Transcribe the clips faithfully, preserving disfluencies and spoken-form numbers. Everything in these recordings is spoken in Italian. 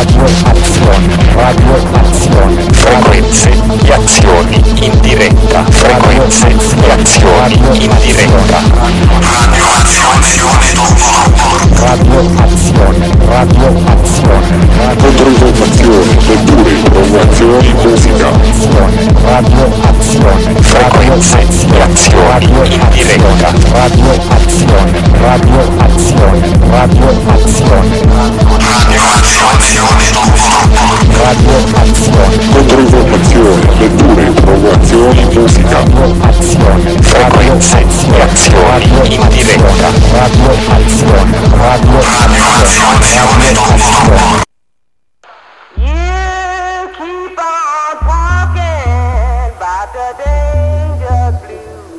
Radio azione, radio azione, frequenze di azioni in diretta, frequenze di azioni in diretta. Radio azione, radio azione, radio azione, controinformazioni, letture, informazioni, musica, radio azione, frequenze di azioni in diretta, radio azione, radio azione, radio azione, radio azione, radio azione, controinformazioni, letture, informazioni, musica, radio azione, frequenze di azioni in diretta, radio azione, radio azione, radio azione. You keep on talking about the danger blue.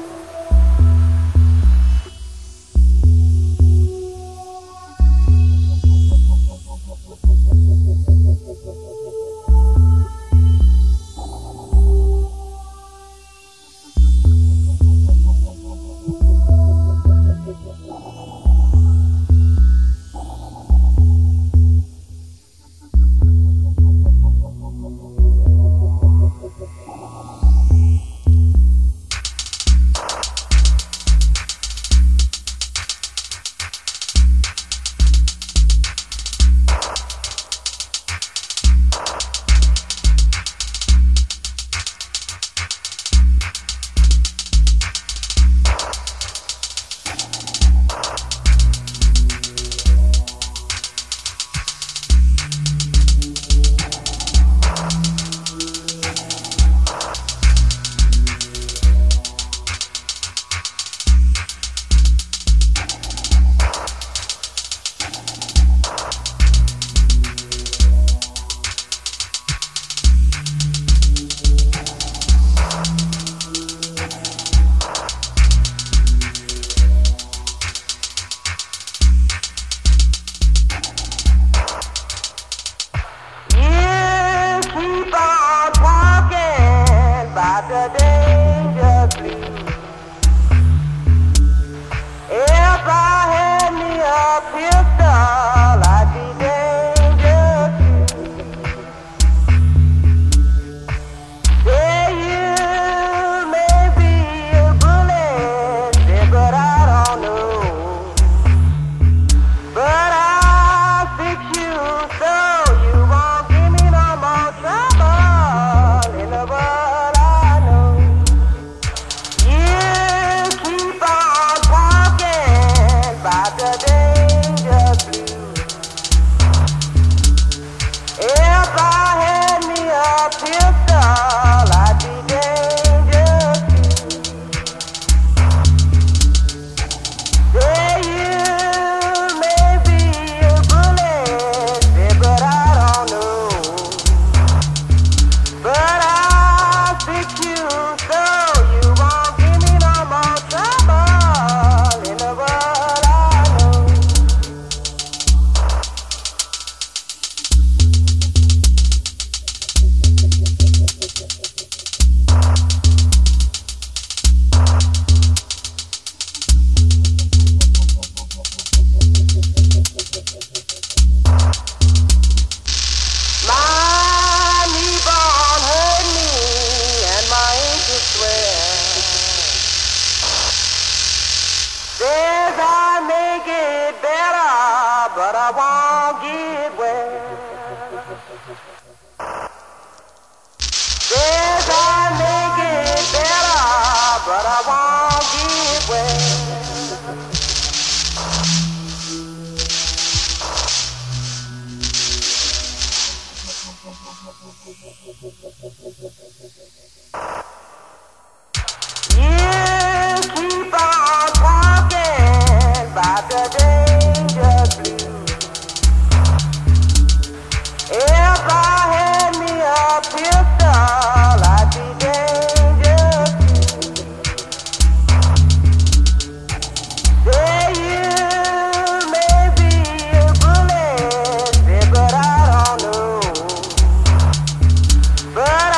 But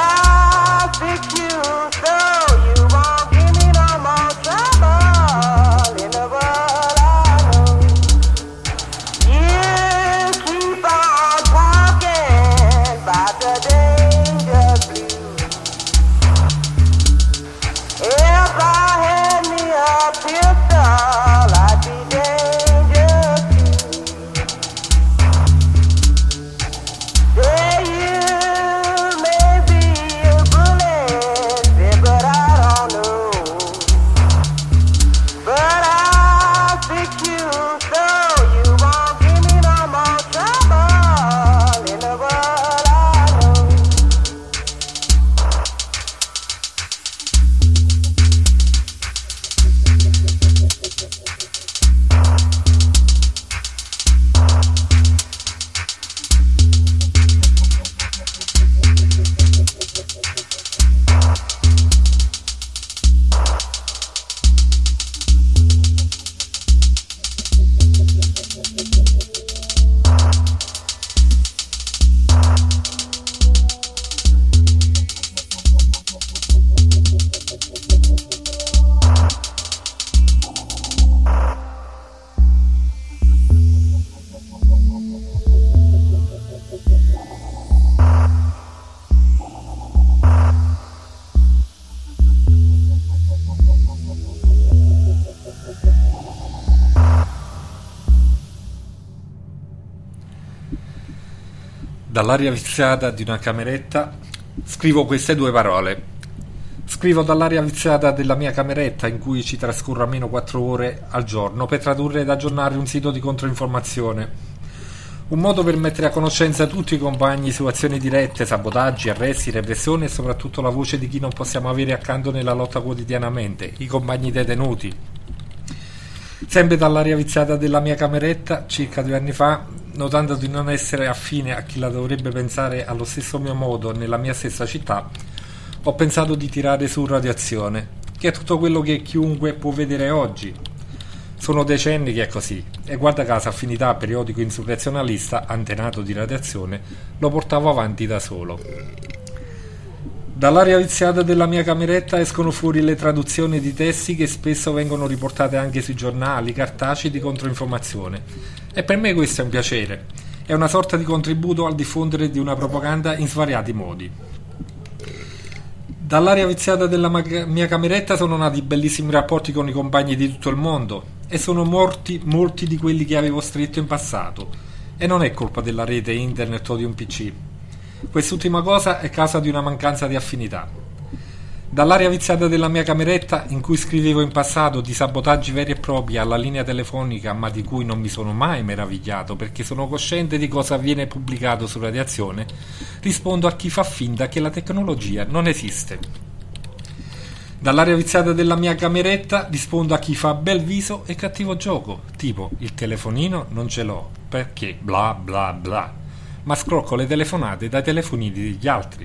Dall'aria viziata di una cameretta scrivo queste due parole. Scrivo dall'aria viziata della mia cameretta, in cui ci trascorro almeno quattro ore al giorno per tradurre ed aggiornare un sito di controinformazione. Un modo per mettere a conoscenza tutti i compagni su azioni dirette, sabotaggi, arresti, repressioni e soprattutto la voce di chi non possiamo avere accanto nella lotta quotidianamente, i compagni detenuti. Sempre dall'aria viziata della mia cameretta, circa due anni fa, notando di non essere affine a chi la dovrebbe pensare allo stesso mio modo nella mia stessa città, ho pensato di tirare su Radiazione, che è tutto quello che chiunque può vedere oggi. Sono decenni che è così, e guarda caso Affinità, periodico insurrezionalista antenato di Radiazione, lo portavo avanti da solo. Dall'aria viziata della mia cameretta escono fuori le traduzioni di testi che spesso vengono riportate anche sui giornali cartacei di controinformazione, e per me questo è un piacere, è una sorta di contributo al diffondere di una propaganda in svariati modi. Dall'aria viziata della mia cameretta sono nati bellissimi rapporti con i compagni di tutto il mondo, e sono morti molti di quelli che avevo stretto in passato, e non è colpa della rete internet o di un P C. Quest'ultima cosa è causa di una mancanza di affinità. Dall'aria viziata della mia cameretta, in cui scrivevo in passato di sabotaggi veri e propri alla linea telefonica, ma di cui non mi sono mai meravigliato perché sono cosciente di cosa viene pubblicato su Radiazione, rispondo a chi fa finta che la tecnologia non esiste. Dall'aria viziata della mia cameretta rispondo a chi fa bel viso e cattivo gioco, tipo il telefonino non ce l'ho perché bla bla bla, ma scrocco le telefonate dai telefonini degli altri.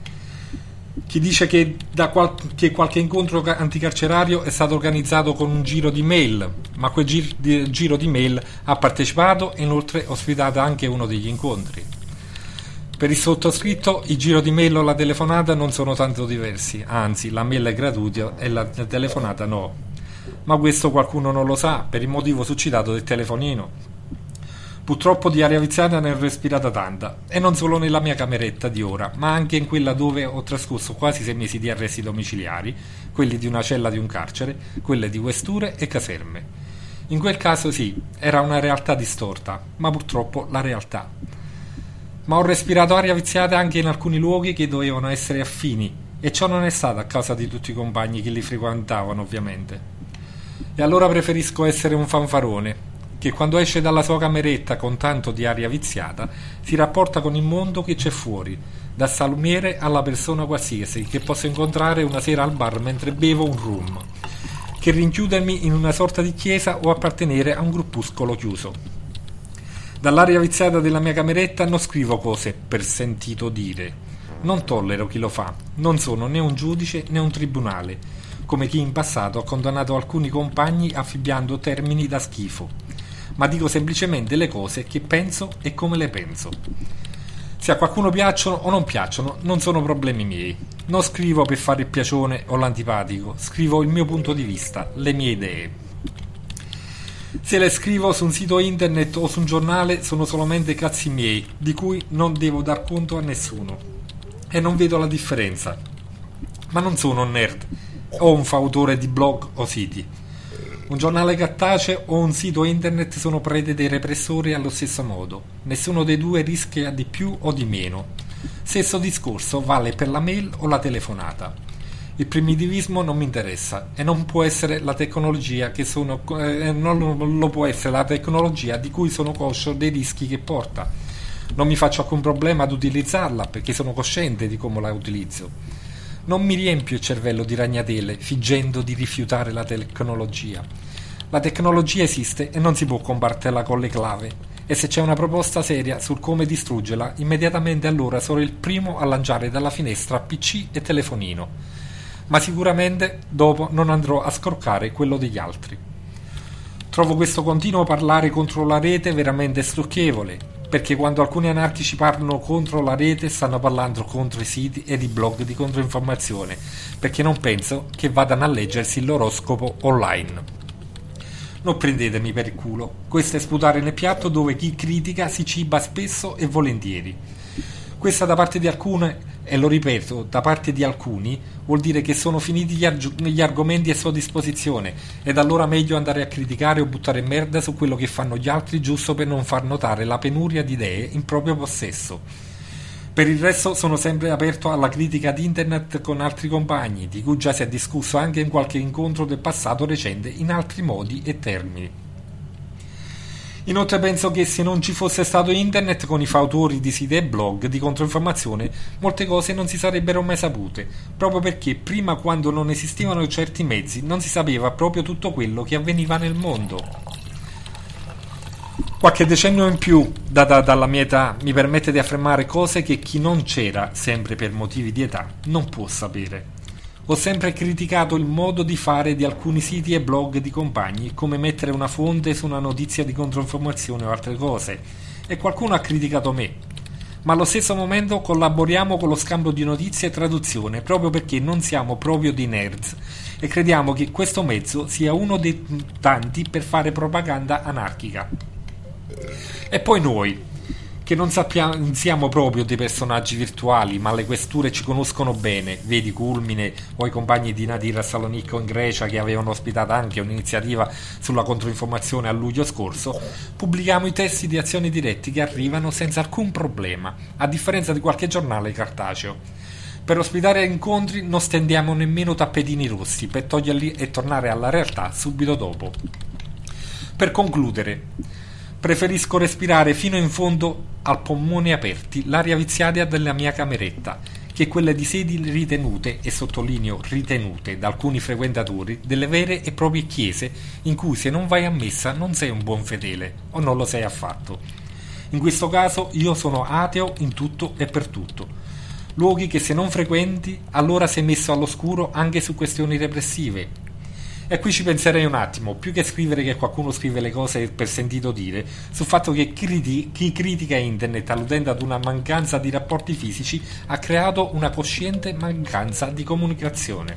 Chi dice che, da qual- che qualche incontro anticarcerario è stato organizzato con un giro di mail, ma quel gir- di- giro di mail ha partecipato e inoltre ospitato anche uno degli incontri. Per il sottoscritto il giro di mail o la telefonata non sono tanto diversi, anzi la mail è gratuita e la telefonata no. Ma questo qualcuno non lo sa per il motivo succitato del telefonino. Purtroppo di aria viziata ne ho respirata tanta, e non solo nella mia cameretta di ora, ma anche in quella dove ho trascorso quasi sei mesi di arresti domiciliari, quelli di una cella di un carcere, quelle di questure e caserme. In quel caso sì, era una realtà distorta, ma purtroppo la realtà. Ma ho respirato aria viziata anche in alcuni luoghi che dovevano essere affini, e ciò non è stato a causa di tutti i compagni che li frequentavano, ovviamente. E allora preferisco essere un fanfarone che quando esce dalla sua cameretta con tanto di aria viziata si rapporta con il mondo che c'è fuori, da salumiere alla persona qualsiasi che posso incontrare una sera al bar mentre bevo un rum, che rinchiudermi in una sorta di chiesa o appartenere a un gruppuscolo chiuso. Dall'aria viziata della mia cameretta non scrivo cose per sentito dire, non tollero chi lo fa, non sono né un giudice né un tribunale, come chi in passato ha condannato alcuni compagni affibbiando termini da schifo, ma dico semplicemente le cose che penso e come le penso. Se a qualcuno piacciono o non piacciono non sono problemi miei. Non scrivo per fare il piacione o l'antipatico, scrivo il mio punto di vista, le mie idee. Se le scrivo su un sito internet o su un giornale sono solamente cazzi miei, di cui non devo dar conto a nessuno, e non vedo la differenza. Ma non sono un nerd o un fautore di blog o siti. Un giornale cartaceo o un sito internet sono prede dei repressori allo stesso modo. Nessuno dei due rischia di più o di meno. Stesso discorso vale per la mail o la telefonata. Il primitivismo non mi interessa e non può essere la tecnologia che sono eh, non lo può essere la tecnologia di cui sono conscio dei rischi che porta. Non mi faccio alcun problema ad utilizzarla perché sono cosciente di come la utilizzo. Non mi riempio il cervello di ragnatele fingendo di rifiutare la tecnologia. La tecnologia esiste e non si può combatterla con le clave, e se c'è una proposta seria sul come distruggerla, immediatamente allora sarò il primo a lanciare dalla finestra P C e telefonino, ma sicuramente dopo non andrò a scroccare quello degli altri. Trovo questo continuo parlare contro la rete veramente stucchevole, perché quando alcuni anarchici parlano contro la rete stanno parlando contro i siti ed i blog di controinformazione, perché non penso che vadano a leggersi l'oroscopo online. Non prendetemi per il culo, questo è sputare nel piatto dove chi critica si ciba spesso e volentieri. Questa da parte di alcune, e lo ripeto, da parte di alcuni, vuol dire che sono finiti gli, arg- gli argomenti a sua disposizione, ed allora meglio andare a criticare o buttare merda su quello che fanno gli altri giusto per non far notare la penuria di idee in proprio possesso. Per il resto sono sempre aperto alla critica di internet con altri compagni, di cui già si è discusso anche in qualche incontro del passato recente in altri modi e termini. Inoltre penso che se non ci fosse stato internet con i fautori di siti e blog di controinformazione, molte cose non si sarebbero mai sapute, proprio perché prima, quando non esistevano certi mezzi, non si sapeva proprio tutto quello che avveniva nel mondo. Qualche decennio in più, data dalla mia età, mi permette di affermare cose che chi non c'era, sempre per motivi di età, non può sapere. Ho sempre criticato il modo di fare di alcuni siti e blog di compagni, come mettere una fonte su una notizia di controinformazione o altre cose, e qualcuno ha criticato me. Ma allo stesso momento collaboriamo con lo scambio di notizie e traduzione, proprio perché non siamo proprio dei nerds, e crediamo che questo mezzo sia uno dei tanti per fare propaganda anarchica. E poi noi, che non sappiamo, non siamo proprio dei personaggi virtuali, ma le questure ci conoscono bene, vedi Culmine o i compagni di Nadir a Salonicco in Grecia, che avevano ospitato anche un'iniziativa sulla controinformazione a luglio scorso, pubblichiamo i testi di azioni diretti che arrivano senza alcun problema, a differenza di qualche giornale cartaceo. Per ospitare incontri non stendiamo nemmeno tappetini rossi per toglierli e tornare alla realtà subito dopo. Per concludere, preferisco respirare fino in fondo al polmoni aperti l'aria viziaria della mia cameretta che quelle di sedi ritenute, e sottolineo ritenute, da alcuni frequentatori delle vere e proprie chiese in cui se non vai a messa non sei un buon fedele o non lo sei affatto. In questo caso io sono ateo in tutto e per tutto. Luoghi che se non frequenti allora sei messo all'oscuro anche su questioni repressive. E qui ci penserei un attimo, più che scrivere che qualcuno scrive le cose per sentito dire, sul fatto che criti- chi critica internet alludendo ad una mancanza di rapporti fisici ha creato una cosciente mancanza di comunicazione.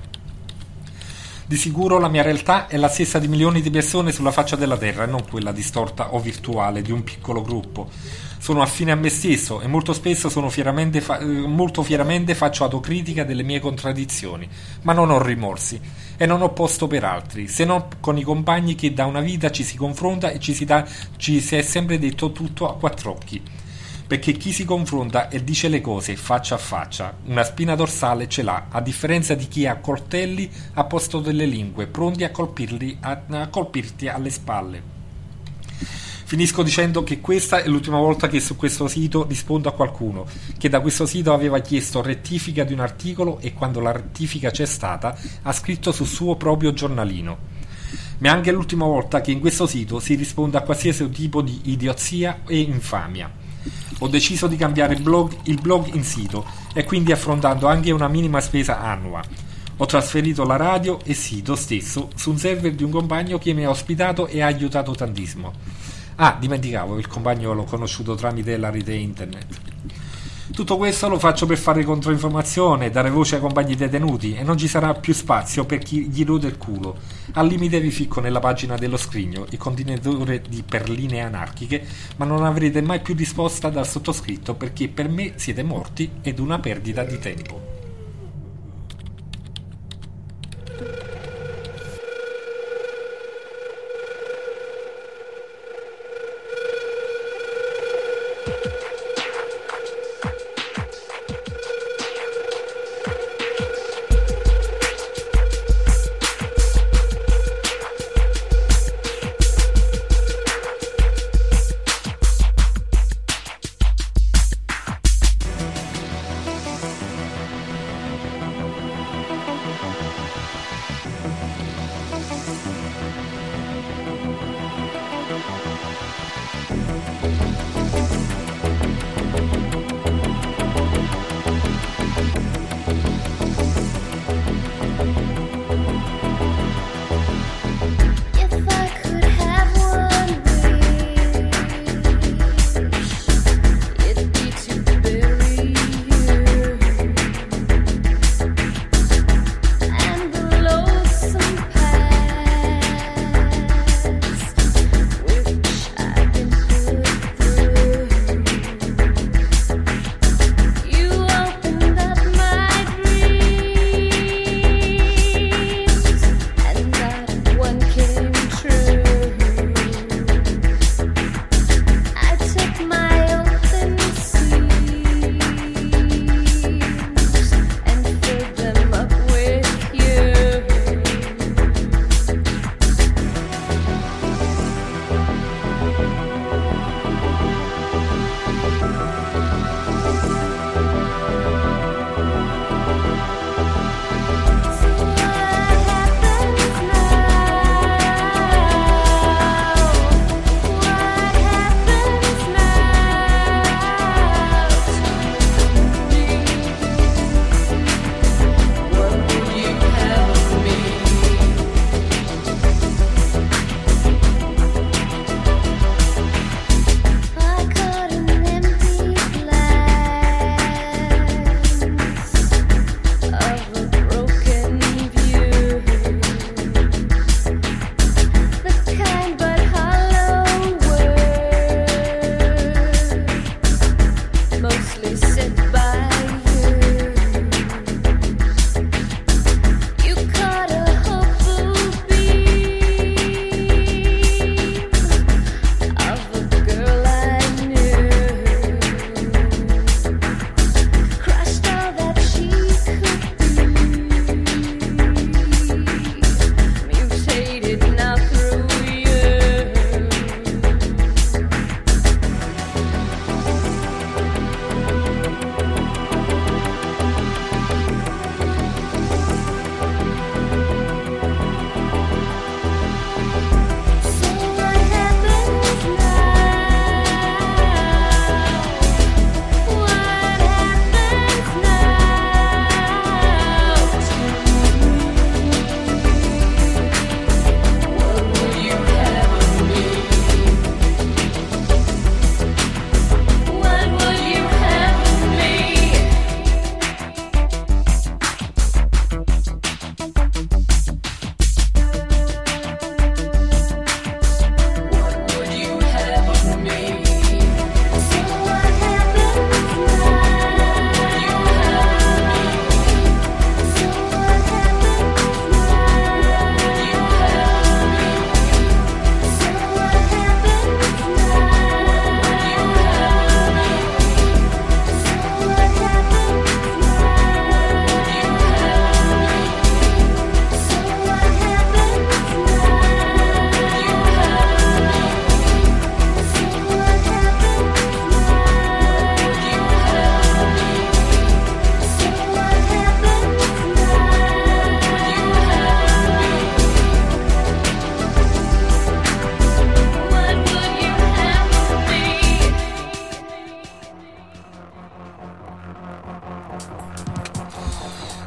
Di sicuro la mia realtà è la stessa di milioni di persone sulla faccia della terra e non quella distorta o virtuale di un piccolo gruppo. Sono affine a me stesso e molto spesso sono fieramente fa- molto fieramente faccio autocritica delle mie contraddizioni, ma non ho rimorsi e non ho posto per altri, se non con i compagni che da una vita ci si confronta e ci si, dà, ci si è sempre detto tutto a quattro occhi. Perché chi si confronta e dice le cose faccia a faccia, una spina dorsale ce l'ha, a differenza di chi ha coltelli a posto delle lingue, pronti a, colpirli, a, a colpirti alle spalle. Finisco dicendo che questa è l'ultima volta che su questo sito rispondo a qualcuno che da questo sito aveva chiesto rettifica di un articolo e quando la rettifica c'è stata ha scritto sul suo proprio giornalino. Ma è anche l'ultima volta che in questo sito si risponde a qualsiasi tipo di idiozia e infamia. Ho deciso di cambiare blog, il blog in sito e quindi affrontando anche una minima spesa annua. Ho trasferito la radio e sito stesso su un server di un compagno che mi ha ospitato e ha aiutato tantissimo. Ah, dimenticavo, il compagno l'ho conosciuto tramite la rete internet. Tutto questo lo faccio per fare controinformazione, dare voce ai compagni detenuti e non ci sarà più spazio per chi gli rode il culo. Al limite vi ficco nella pagina dello scrigno il contenitore di perline anarchiche, ma non avrete mai più risposta dal sottoscritto perché per me siete morti ed una perdita di tempo.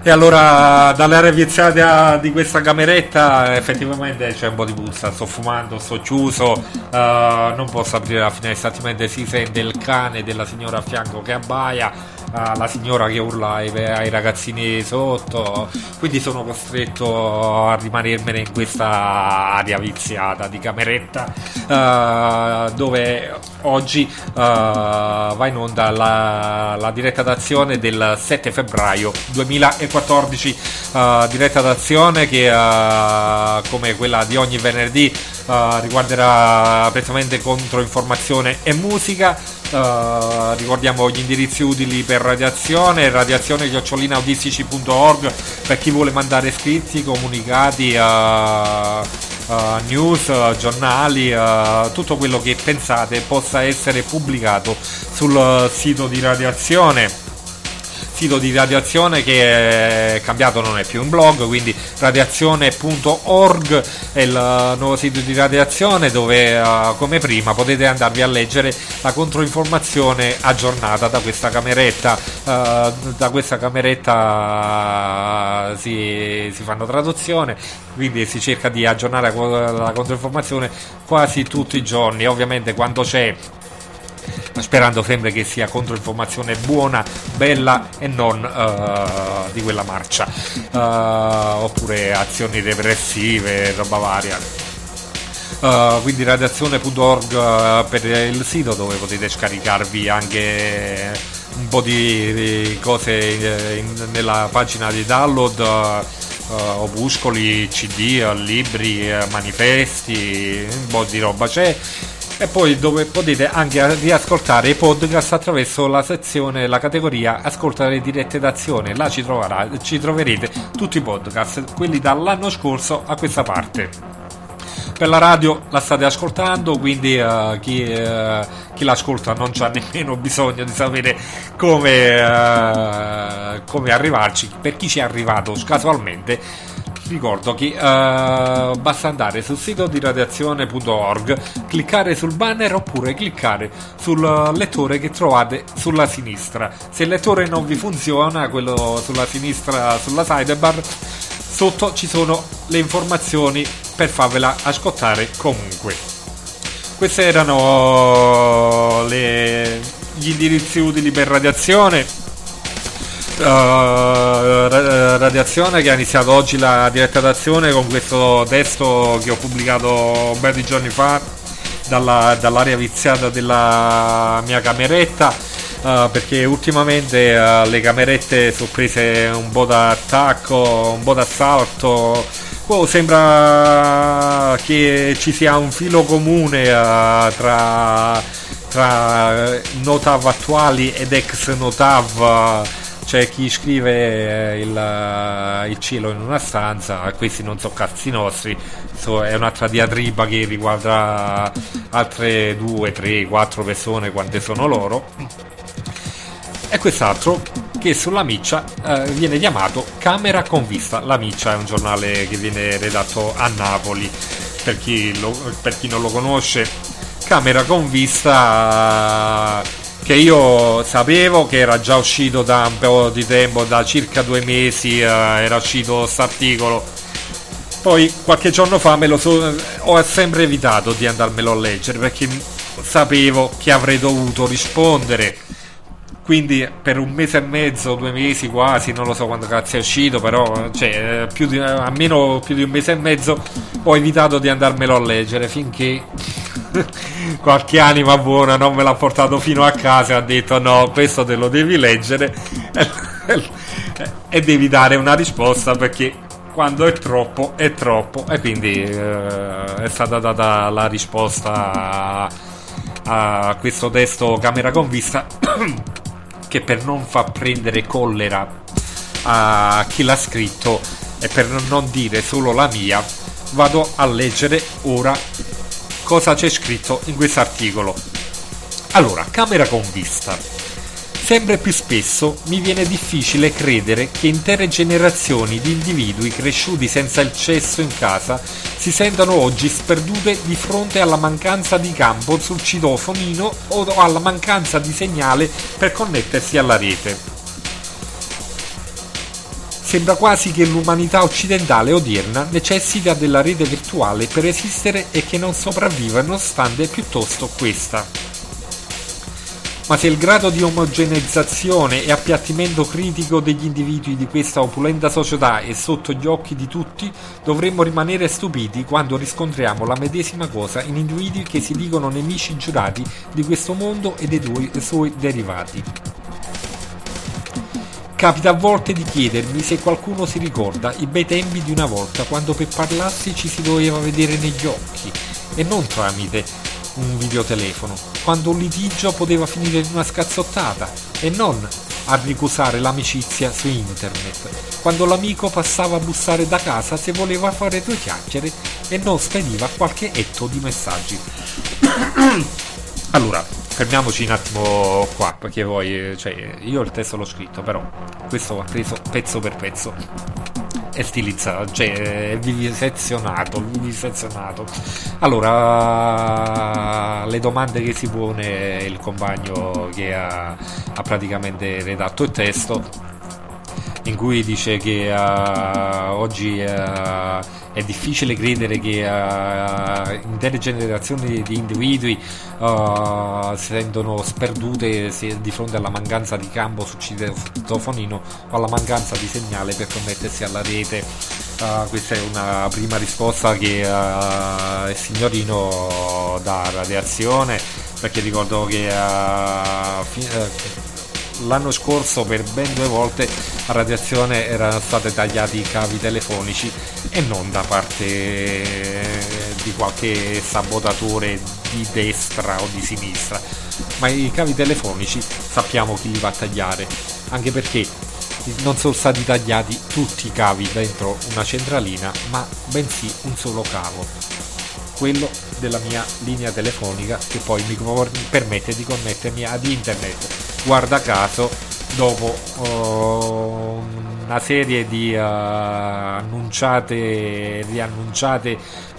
E allora, dall'area viziata di questa cameretta effettivamente c'è un po' di puzza. Sto fumando, sto chiuso, uh, non posso aprire la finestra, altrimenti si sente il cane della signora a fianco che abbaia, uh, la signora che urla ai, ai ragazzini sotto, quindi sono costretto a rimanermene in questa area viziata di cameretta, uh, dove oggi uh, va in onda la, la diretta d'azione del sette febbraio duemilaquattordici, uh, diretta d'azione che uh, come quella di ogni venerdì uh, riguarderà prettamente controinformazione e musica. Uh, ricordiamo gli indirizzi utili per radiazione: radiazione chiocciolina audistici punto org per chi vuole mandare scritti, comunicati, uh, Uh, news, uh, giornali, uh, tutto quello che pensate possa essere pubblicato sul uh, sito di radiazione. Sito di radiazione che è cambiato, non è più un blog, quindi radiazione punto org è il uh, nuovo sito di radiazione, dove uh, come prima potete andarvi a leggere la controinformazione aggiornata da questa cameretta. Uh, da questa cameretta uh, si, si fanno traduzione, quindi si cerca di aggiornare la controinformazione quasi tutti i giorni, ovviamente quando c'è, sperando sempre che sia controinformazione buona, bella e non uh, di quella marcia, uh, oppure azioni repressive, roba varia. Uh, quindi radiazione punto org uh, per il sito, dove potete scaricarvi anche un po' di, di cose in, in, nella pagina di download, uh, uh, opuscoli, cd, uh, libri, uh, manifesti, un po' di roba c'è. E poi dove potete anche riascoltare i podcast attraverso la sezione, la categoria ascoltare dirette d'azione. Là ci, troverà, ci troverete tutti i podcast, quelli dall'anno scorso a questa parte. Per la radio la state ascoltando, quindi uh, chi, uh, chi l'ascolta non c'ha nemmeno bisogno di sapere come, uh, come arrivarci. Per chi ci è arrivato casualmente, ricordo che uh, basta andare sul sito di radiazione punto org, cliccare sul banner oppure cliccare sul lettore che trovate sulla sinistra. Se il lettore non vi funziona, quello sulla sinistra, sulla sidebar, sotto ci sono le informazioni per farvela ascoltare comunque. Questi erano le, gli indirizzi utili per radiazione. Uh, radiazione che ha iniziato oggi la diretta d'azione con questo testo che ho pubblicato un paio di giorni fa dalla, dall'area viziata della mia cameretta, uh, perché ultimamente uh, le camerette sono prese un po' d'attacco, un po' d'assalto. Oh, sembra che ci sia un filo comune uh, tra, tra Notav attuali ed ex Notav. Uh, C'è chi scrive il, il cielo in una stanza, questi non sono cazzi nostri, so, è un'altra diatriba che riguarda altre due, tre, quattro persone, quante sono loro. E quest'altro che sulla miccia eh, viene chiamato Camera con Vista. La miccia è un giornale che viene redatto a Napoli, per chi, lo, per chi non lo conosce. Camera con Vista, che io sapevo che era già uscito da un po' di tempo, da circa due mesi, eh, era uscito questo articolo. Poi qualche giorno fa me lo so, ho sempre evitato di andarmelo a leggere, perché sapevo che avrei dovuto rispondere. Quindi per un mese e mezzo, due mesi quasi, non lo so quando cazzo è uscito, però cioè, più di, almeno più di un mese e mezzo ho evitato di andarmelo a leggere, finché qualche anima buona non me l'ha portato fino a casa e ha detto: no, questo te lo devi leggere e devi dare una risposta, perché quando è troppo è troppo. E quindi eh, è stata data la risposta a, a questo testo Camera con Vista che, per non far prendere collera a chi l'ha scritto e per non dire solo la mia, vado a leggere ora cosa c'è scritto in questo articolo. Allora, Camera con Vista. Sempre più spesso mi viene difficile credere che intere generazioni di individui cresciuti senza il cesso in casa si sentano oggi sperdute di fronte alla mancanza di campo sul citofonino o alla mancanza di segnale per connettersi alla rete. Sembra quasi che l'umanità occidentale odierna necessita della rete virtuale per esistere e che non sopravviva nonostante piuttosto questa. Ma se il grado di omogeneizzazione e appiattimento critico degli individui di questa opulenta società è sotto gli occhi di tutti, dovremmo rimanere stupiti quando riscontriamo la medesima cosa in individui che si dicono nemici giurati di questo mondo e dei due, suoi derivati. Capita a volte di chiedermi se qualcuno si ricorda i bei tempi di una volta, quando per parlarsi ci si doveva vedere negli occhi e non tramite un videotelefono, quando un litigio poteva finire in una scazzottata e non a ricusare l'amicizia su internet, quando l'amico passava a bussare da casa se voleva fare due chiacchiere e non spediva qualche etto di messaggi. Allora, fermiamoci un attimo qua, perché poi, cioè, io il testo l'ho scritto, però questo va preso pezzo per pezzo. È stilizzato, cioè è vivisezionato, vivisezionato. Allora, le domande che si pone il compagno che ha, ha praticamente redatto il testo, in cui dice che uh, oggi uh, è difficile credere che uh, intere generazioni di individui uh, si sentono sperdute se, di fronte alla mancanza di campo sul citofonino o alla mancanza di segnale per connettersi alla rete. Uh, questa è una prima risposta che uh, il signorino dà a Radiazione, perché ricordo che uh, fi- uh, l'anno scorso per ben due volte a Radiazione erano stati tagliati i cavi telefonici e non da parte di qualche sabotatore di destra o di sinistra, ma i cavi telefonici sappiamo chi li va a tagliare, anche perché non sono stati tagliati tutti i cavi dentro una centralina, ma bensì un solo cavo, quello della mia linea telefonica, che poi mi permette di connettermi ad internet. Guarda caso, dopo uh, una serie di uh, annunciate riannunciate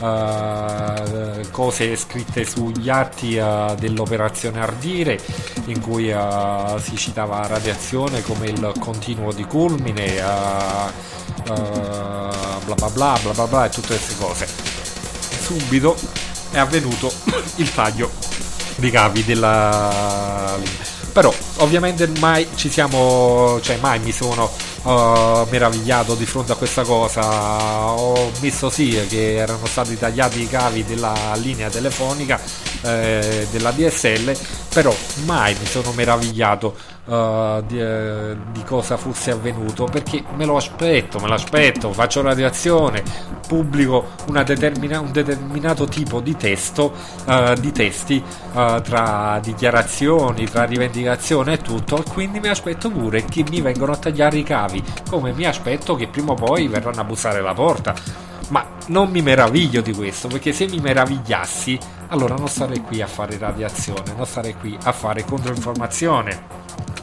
uh, cose scritte sugli atti uh, dell'operazione Ardire, in cui uh, si citava Radiazione come il continuo di culmine, uh, uh, bla bla bla bla bla bla e tutte queste cose. Subito è avvenuto il taglio dei cavi della linea. Però ovviamente mai ci siamo, cioè mai mi sono uh, meravigliato di fronte a questa cosa. Ho visto sì che erano stati tagliati i cavi della linea telefonica eh, della D S L, però mai mi sono meravigliato uh, di, uh, di cosa fosse avvenuto, perché me lo aspetto, me lo aspetto, faccio Radiazione, pubblico una determina, un determinato tipo di testo, uh, di testi uh, tra dichiarazioni, tra rivendicazione e tutto, e quindi mi aspetto pure che mi vengono a tagliare i cavi, come mi aspetto che prima o poi verranno a bussare alla porta. Ma non mi meraviglio di questo, perché se mi meravigliassi allora non starei qui a fare Radiazione, non starei qui a fare controinformazione.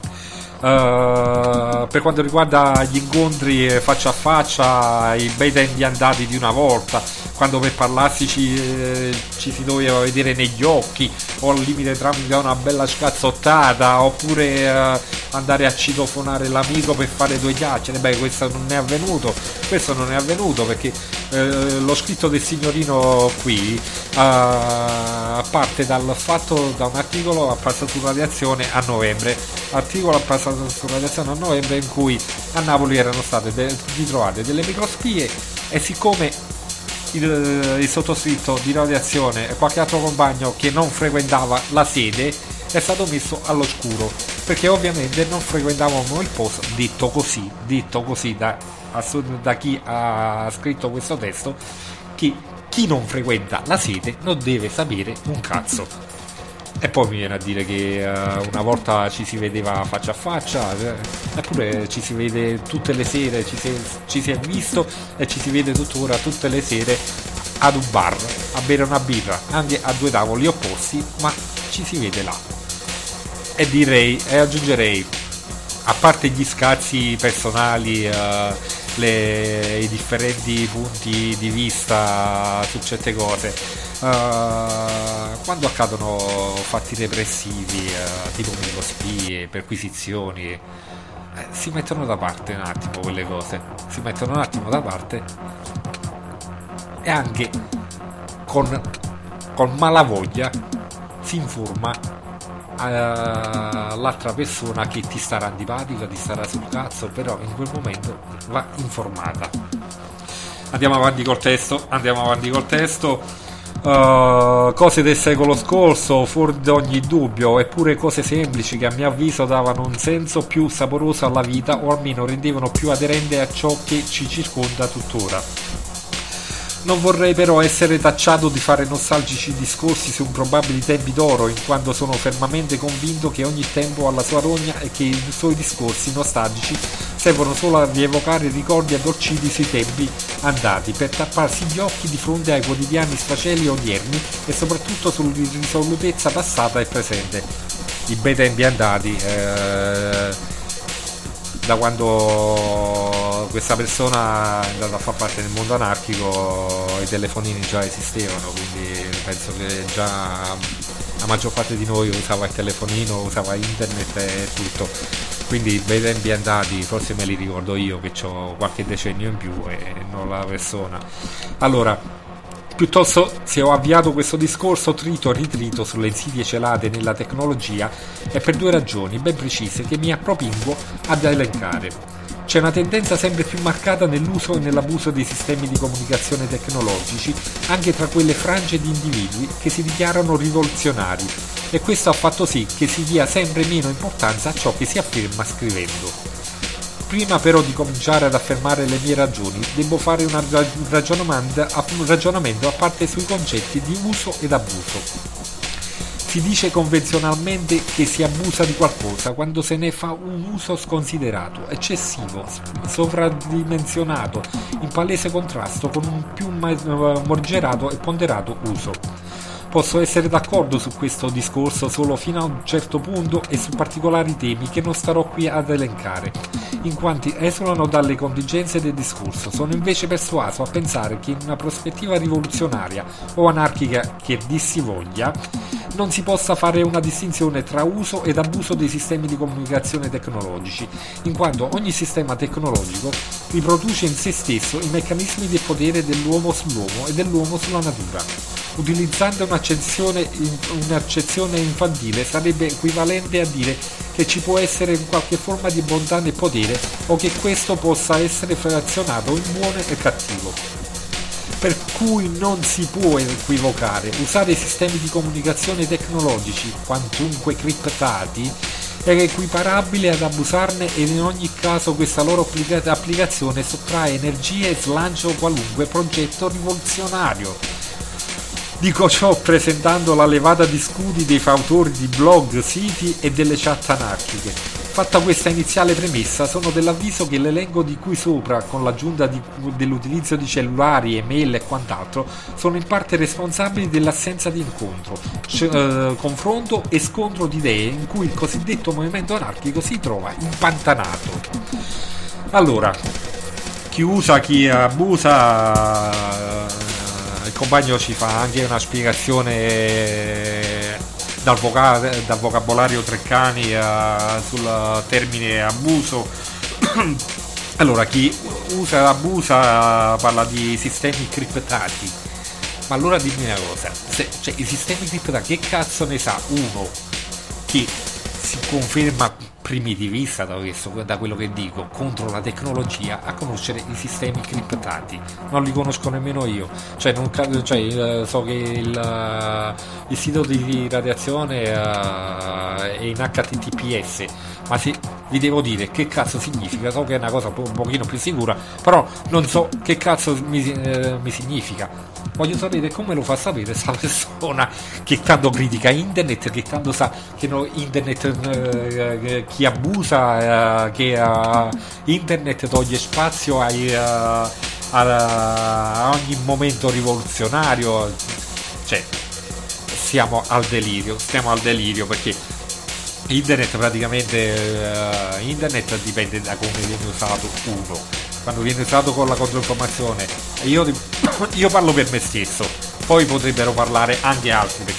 Uh, per quanto riguarda gli incontri faccia a faccia, i bei tempi andati di una volta, quando per parlarsi ci, eh, ci si doveva vedere negli occhi, o al limite tramite una bella scazzottata, oppure uh, andare a citofonare l'amico per fare due chiacchiere. Beh, questo non è avvenuto, questo non è avvenuto perché eh, lo scritto del signorino qui uh, parte dal fatto, da un articolo apparso su Radiazione a novembre, articolo apparso su Radiazione a novembre in cui a Napoli erano state de- ritrovate delle microspie, e siccome il, il sottoscritto di Radiazione e qualche altro compagno che non frequentava la sede è stato messo all'oscuro, perché ovviamente non frequentavamo il posto, detto così, detto così da, da chi ha scritto questo testo, che chi non frequenta la sede non deve sapere un cazzo. E poi mi viene a dire che uh, una volta ci si vedeva faccia a faccia, eh, eppure ci si vede tutte le sere, ci si, è, ci si è visto e ci si vede tuttora tutte le sere ad un bar a bere una birra, anche a due tavoli opposti, ma ci si vede là. E direi, e aggiungerei, a parte gli scazzi personali, uh, le, i differenti punti di vista su certe cose, uh, quando accadono fatti repressivi uh, tipo microspie, perquisizioni, eh, si mettono da parte un attimo quelle cose, si mettono un attimo da parte e anche con, con malavoglia si informa all'altra persona che ti starà antipatica, ti starà sul cazzo, però in quel momento va informata. Andiamo avanti col testo, andiamo avanti col testo. Uh, cose del secolo scorso, fuori da ogni dubbio, eppure cose semplici che a mio avviso davano un senso più saporoso alla vita, o almeno rendevano più aderente a ciò che ci circonda tuttora. Non vorrei però essere tacciato di fare nostalgici discorsi su probabili tempi d'oro, in quanto sono fermamente convinto che ogni tempo ha la sua rogna e che i suoi discorsi nostalgici servono solo a rievocare ricordi addolciti sui tempi andati, per tapparsi gli occhi di fronte ai quotidiani sfaceli odierni e soprattutto sull'irrisolutezza passata e presente. I bei tempi andati, eh, da quando questa persona è andata a far parte del mondo anarchico i telefonini già esistevano, quindi penso che già la maggior parte di noi usava il telefonino, usava internet e tutto, quindi bei tempi andati forse me li ricordo io che ho qualche decennio in più e non la persona. Allora, piuttosto, se ho avviato questo discorso trito e ritrito sulle insidie celate nella tecnologia, è per due ragioni ben precise che mi appropingo ad elencare. C'è una tendenza sempre più marcata nell'uso e nell'abuso dei sistemi di comunicazione tecnologici, anche tra quelle frange di individui che si dichiarano rivoluzionari, e questo ha fatto sì che si dia sempre meno importanza a ciò che si afferma scrivendo. Prima però di cominciare ad affermare le mie ragioni, devo fare una ragionamento, un ragionamento a parte sui concetti di uso ed abuso. Si dice convenzionalmente che si abusa di qualcosa quando se ne fa un uso sconsiderato, eccessivo, sovradimensionato, in palese contrasto con un più morgerato e ponderato uso. Posso essere d'accordo su questo discorso solo fino a un certo punto e su particolari temi che non starò qui ad elencare, in quanto esulano dalle contingenze del discorso. Sono invece persuaso a pensare che in una prospettiva rivoluzionaria o anarchica che dir si voglia, non si possa fare una distinzione tra uso ed abuso dei sistemi di comunicazione tecnologici, in quanto ogni sistema tecnologico riproduce in se stesso i meccanismi del potere dell'uomo sull'uomo e dell'uomo sulla natura. Utilizzando un'accezione, un'accezione infantile sarebbe equivalente a dire che ci può essere qualche forma di bontà nel potere o che questo possa essere frazionato in buono e cattivo. Per cui non si può equivocare. Usare sistemi di comunicazione tecnologici, quantunque criptati, è equiparabile ad abusarne e in ogni caso questa loro applicazione sottrae energie e slancia qualunque progetto rivoluzionario. Dico ciò presentando la levata di scudi dei fautori di blog, siti e delle chat anarchiche. Fatta questa iniziale premessa, sono dell'avviso che l'elenco di cui sopra, con l'aggiunta di, dell'utilizzo di cellulari, email e quant'altro, sono in parte responsabili dell'assenza di incontro, c- eh, confronto e scontro di idee in cui il cosiddetto movimento anarchico si trova impantanato. Allora, chi usa, chi abusa... Il compagno ci fa anche una spiegazione dal, voca- dal vocabolario Treccani uh, sul termine abuso. Allora, chi usa e abusa uh, parla di sistemi criptati. Ma allora dimmi una cosa, se, cioè, i sistemi criptati, che cazzo ne sa uno che si conferma primitivista da, questo, da quello che dico, contro la tecnologia, a conoscere i sistemi criptati? Non li conosco nemmeno io, cioè, non, cioè so che il, il sito di radiazione uh, è in H T T P S, ma se vi devo dire che cazzo significa, so che è una cosa un pochino più sicura, però non so che cazzo mi, eh, mi significa. Voglio sapere come lo fa sapere questa persona che tanto critica internet, che tanto sa che no, internet eh, chi abusa, eh, che uh, internet toglie spazio ai, uh, a, a ogni momento rivoluzionario. Cioè, siamo al delirio, stiamo al delirio perché internet praticamente uh, internet dipende da come viene usato uno. Quando viene usato con la controinformazione, io, io parlo per me stesso, poi potrebbero parlare anche altri, perché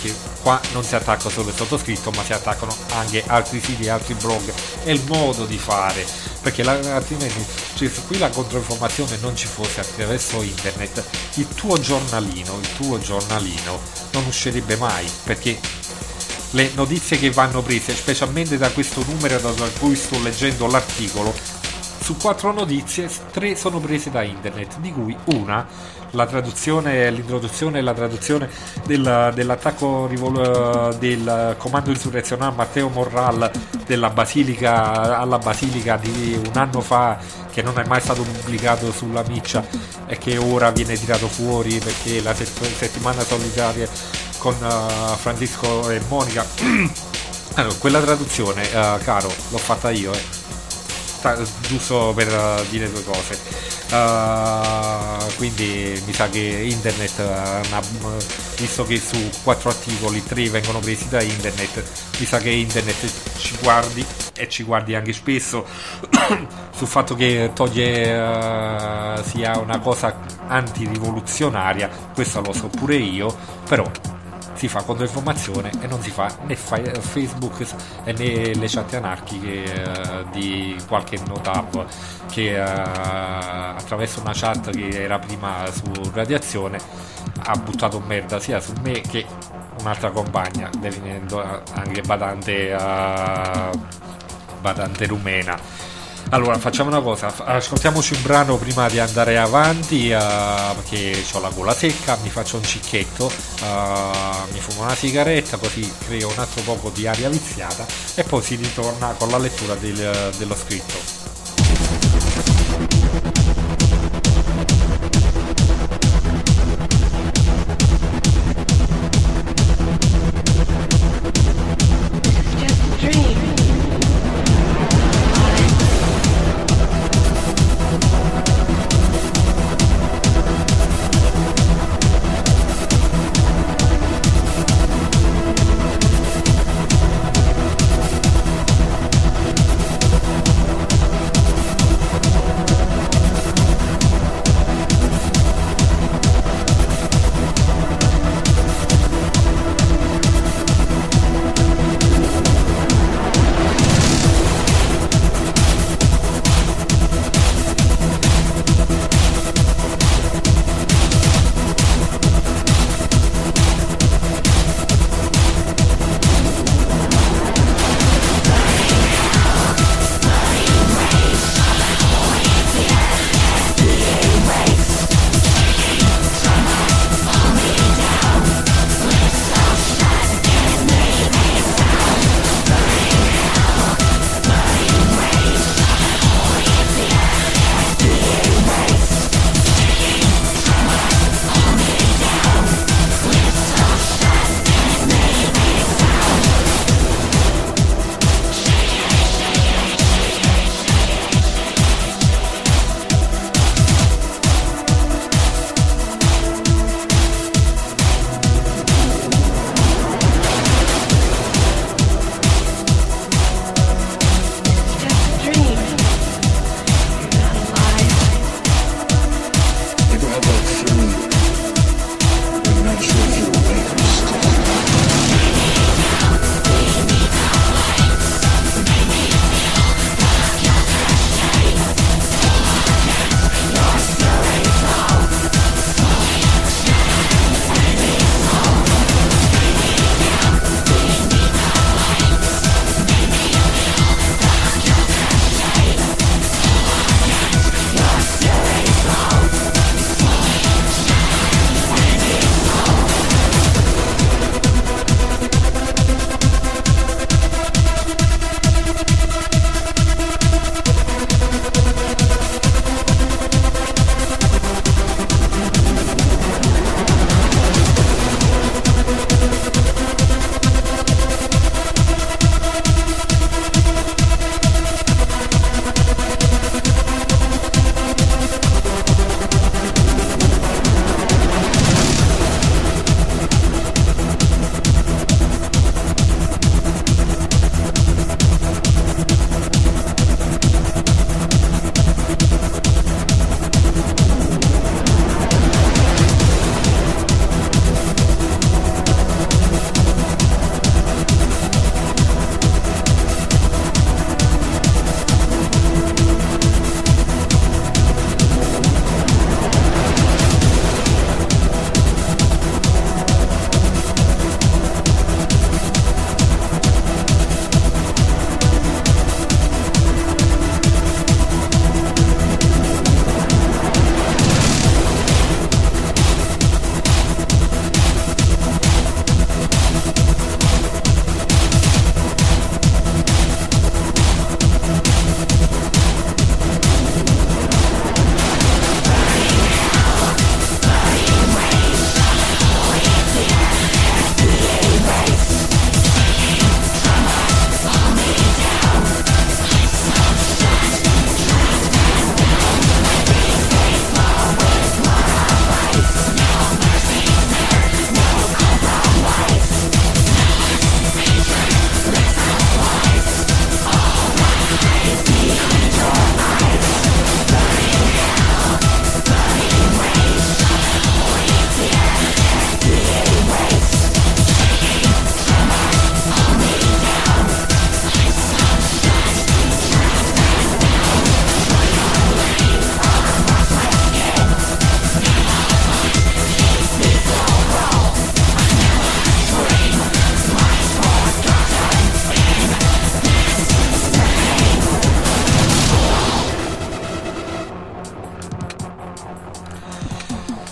qua non si attacca solo il sottoscritto, ma si attaccano anche altri siti, altri blog. È il modo di fare, perché la, altrimenti, cioè, se qui la controinformazione non ci fosse attraverso internet, il tuo giornalino, il tuo giornalino non uscirebbe mai, perché le notizie che vanno prese, specialmente da questo numero da cui sto leggendo l'articolo, su quattro notizie, tre sono prese da internet, di cui una, la traduzione, l'introduzione e la traduzione del, dell'attacco rivol- del comando insurrezionale Matteo Morral della Basilica, alla Basilica di un anno fa, che non è mai stato pubblicato sulla miccia e che ora viene tirato fuori perché la set- settimana solitaria con uh, Francisco e Monica. Allora, quella traduzione, uh, caro, l'ho fatta io, eh. giusto per uh, dire due cose, uh, quindi mi sa che internet, uh, una, visto che su quattro articoli tre vengono presi da internet, mi sa che internet ci guardi e ci guardi anche spesso sul fatto che toglie uh, sia una cosa antirivoluzionaria, questo lo so pure io, però si fa controinformazione e non si fa né Facebook né le chat anarchiche uh, di qualche notab che uh, attraverso una chat che era prima su Radiazione ha buttato merda sia su me che un'altra compagna, definendo anche badante uh, badante rumena. Allora facciamo una cosa, ascoltiamoci un brano prima di andare avanti, uh, perché ho la gola secca, mi faccio un cicchetto, uh, mi fumo una sigaretta, così creo un altro poco di aria viziata e poi si ritorna con la lettura del, dello scritto.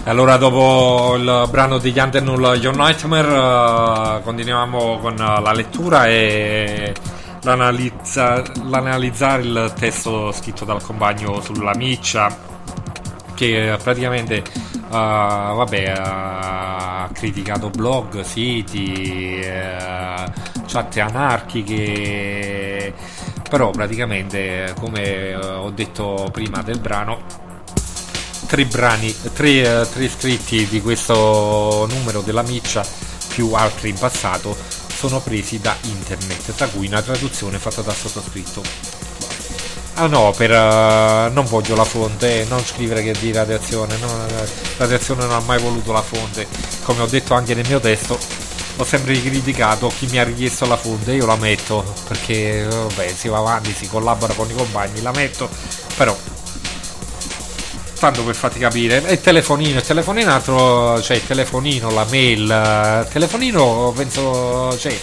Allora, dopo il brano degli Undernull Your Nightmare, uh, continuiamo con uh, la lettura e l'analizza, l'analizzare il testo scritto dal compagno sulla miccia, che praticamente uh, vabbè, ha criticato blog, siti, uh, chat anarchiche, però praticamente, come uh, ho detto prima del brano, tre brani, tre, tre scritti di questo numero della miccia più altri in passato sono presi da internet, tra cui una traduzione fatta da sottoscritto. Ah no, per uh, non voglio la fonte, non scrivere che di radiazione, no, la radiazione non ha mai voluto la fonte, come ho detto anche nel mio testo. Ho sempre criticato chi mi ha richiesto la fonte, io la metto perché vabbè, si va avanti, si collabora con i compagni, la metto, però tanto per farti capire. E il telefonino, il telefonino è altro, cioè il telefonino, la mail, il telefonino penso, cioè,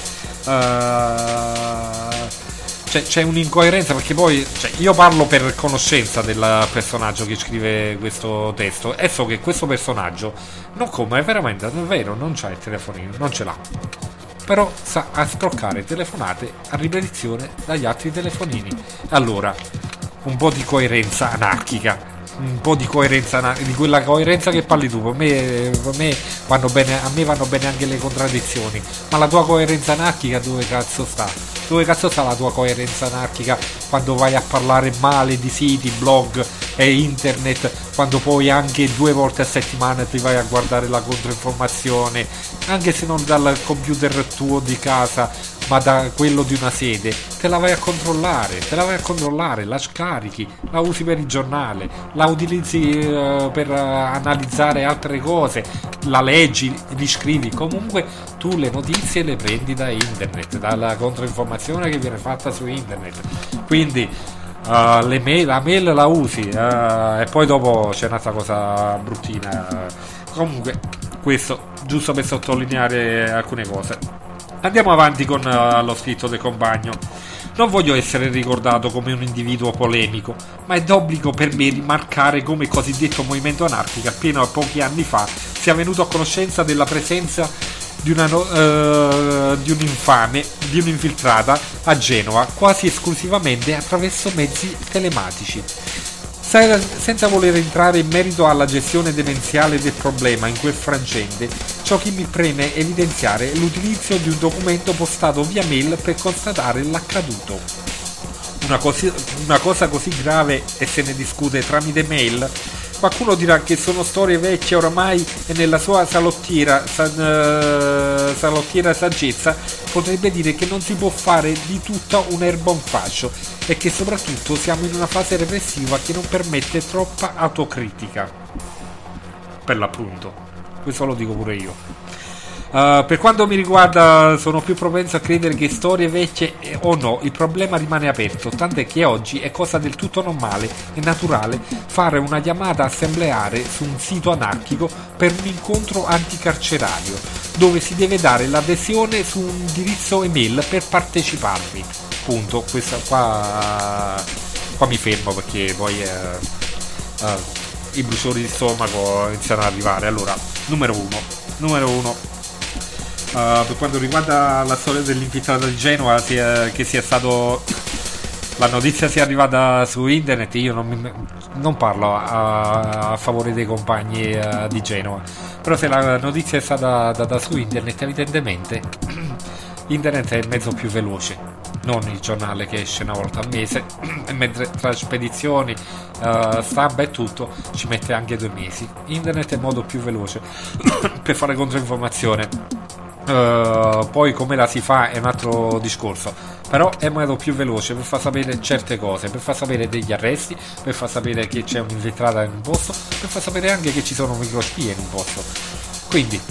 uh, c'è, c'è un'incoerenza, perché poi, cioè, io parlo per conoscenza del personaggio che scrive questo testo e so che questo personaggio non come, è veramente, è vero, non c'ha il telefonino, non ce l'ha, però sa a scroccare telefonate a ripetizione dagli altri telefonini. Allora, un po' di coerenza anarchica, un po' di coerenza, di quella coerenza che parli tu. Per me, per me vanno bene, a me vanno bene anche le contraddizioni, ma la tua coerenza anarchica dove cazzo sta? Dove cazzo sta la tua coerenza anarchica quando vai a parlare male di siti, blog e internet, quando poi anche due volte a settimana ti vai a guardare la controinformazione, anche se non dal computer tuo di casa ma da quello di una sede, te la vai a controllare, te la vai a controllare, la scarichi, la usi per il giornale, la utilizzi uh, per uh, analizzare altre cose, la leggi, li scrivi, comunque tu le notizie le prendi da internet, dalla controinformazione che viene fatta su internet, quindi uh, le mail, la mail la usi, uh, e poi dopo c'è un'altra cosa bruttina, uh, comunque questo giusto per sottolineare alcune cose. Andiamo avanti con uh, lo scritto del compagno. Non voglio essere ricordato come un individuo polemico, ma è d'obbligo per me rimarcare come il cosiddetto movimento anarchico appena pochi anni fa sia venuto a conoscenza della presenza di una uh, di un'infame, di un'infiltrata a Genova, quasi esclusivamente attraverso mezzi telematici. Senza voler entrare in merito alla gestione demenziale del problema in quel frangente, ciò che mi preme evidenziare è l'utilizzo di un documento postato via mail per constatare l'accaduto. Una, così, una cosa così grave e se ne discute tramite mail? Qualcuno dirà che sono storie vecchie oramai e nella sua salottiera, san, uh, salottiera saggezza potrebbe dire che non si può fare di tutta un'erba un fascio e che soprattutto siamo in una fase repressiva che non permette troppa autocritica. Per l'appunto, questo lo dico pure io. Uh, per quanto mi riguarda sono più propenso a credere che storie vecchie eh, o no, il problema rimane aperto, tant'è che oggi è cosa del tutto normale e naturale fare una chiamata assembleare su un sito anarchico per un incontro anticarcerario, dove si deve dare l'adesione su un indirizzo email per parteciparvi. Punto. Questa qua, qua mi fermo perché poi eh, eh, i bruciori di stomaco iniziano ad arrivare. Allora, numero uno, numero uno. Uh, per quanto riguarda la storia dell'infiltrata di Genova, sia, che sia stato, la notizia sia arrivata su internet, io non, mi, non parlo a, a favore dei compagni uh, di Genova, però se la notizia è stata data su internet, evidentemente internet è il mezzo più veloce, non il giornale che esce una volta al mese, e mentre tra spedizioni, uh, stampa e tutto ci mette anche due mesi. Internet è il modo più veloce per fare controinformazione. Uh, poi come la si fa è un altro discorso, però è un modo più veloce per far sapere certe cose, per far sapere degli arresti, per far sapere che c'è un'infiltrata in un posto, per far sapere anche che ci sono microspie in un posto. Quindi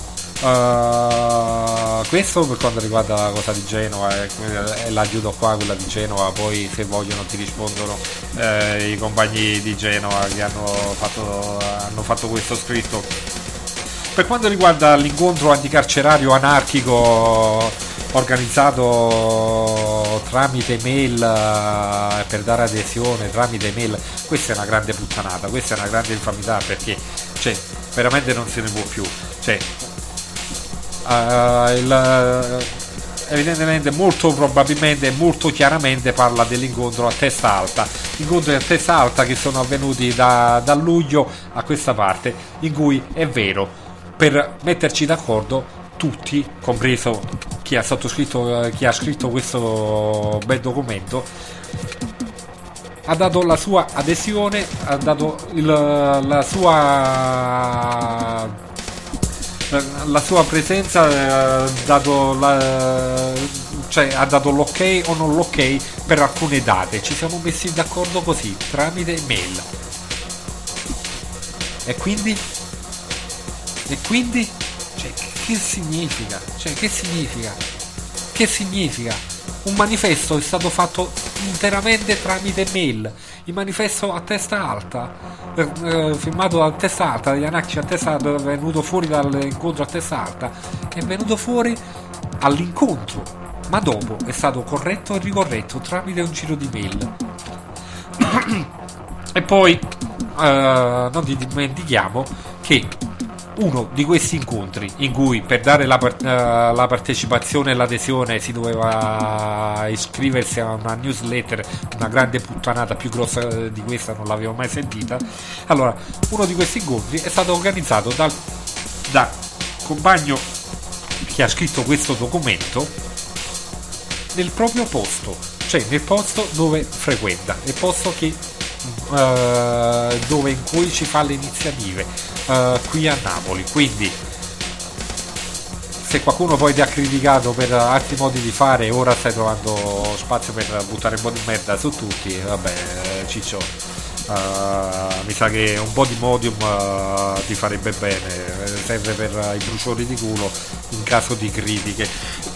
uh, questo per quanto riguarda la cosa di Genova, e, e la chiudo qua, quella di Genova. Poi se vogliono ti rispondono eh, i compagni di Genova che hanno fatto, hanno fatto questo scritto. Per quanto riguarda l'incontro anticarcerario anarchico organizzato tramite mail, eh, per dare adesione tramite mail, questa è una grande puttanata, questa è una grande infamità, perché cioè, veramente non se ne può più. Cioè, uh, il, evidentemente, molto probabilmente, molto chiaramente parla dell'incontro a testa alta, incontri a testa alta che sono avvenuti da, da luglio a questa parte, in cui è vero, per metterci d'accordo tutti, compreso chi ha sottoscritto, chi ha scritto questo bel documento, ha dato la sua adesione, ha dato il, la sua la sua presenza, eh, dato la, cioè ha dato l'ok o non l'ok per alcune date. Ci siamo messi d'accordo così tramite mail. E quindi e quindi cioè, che significa? Cioè, che significa? Che significa? Un manifesto è stato fatto interamente tramite mail. Il manifesto a testa alta, eh, firmato a testa alta, Iannacci a testa alta, è venuto fuori dall'incontro a testa alta, è venuto fuori all'incontro, ma dopo è stato corretto e ricorretto tramite un giro di mail. E poi eh, non dimentichiamo che uno di questi incontri, in cui per dare la, uh, la partecipazione e l'adesione si doveva iscriversi a una newsletter, una grande puttanata, più grossa di questa non l'avevo mai sentita. Allora, uno di questi incontri è stato organizzato dal da compagno che ha scritto questo documento nel proprio posto, cioè nel posto dove frequenta, nel posto che uh, dove in cui ci fa le iniziative. Uh, qui a Napoli. Quindi, se qualcuno poi ti ha criticato per altri modi di fare, ora stai trovando spazio per buttare un po' di merda su tutti. Vabbè, ciccio, uh, mi sa che un po' di modium uh, ti farebbe bene, serve per i bruciori di culo in caso di critiche.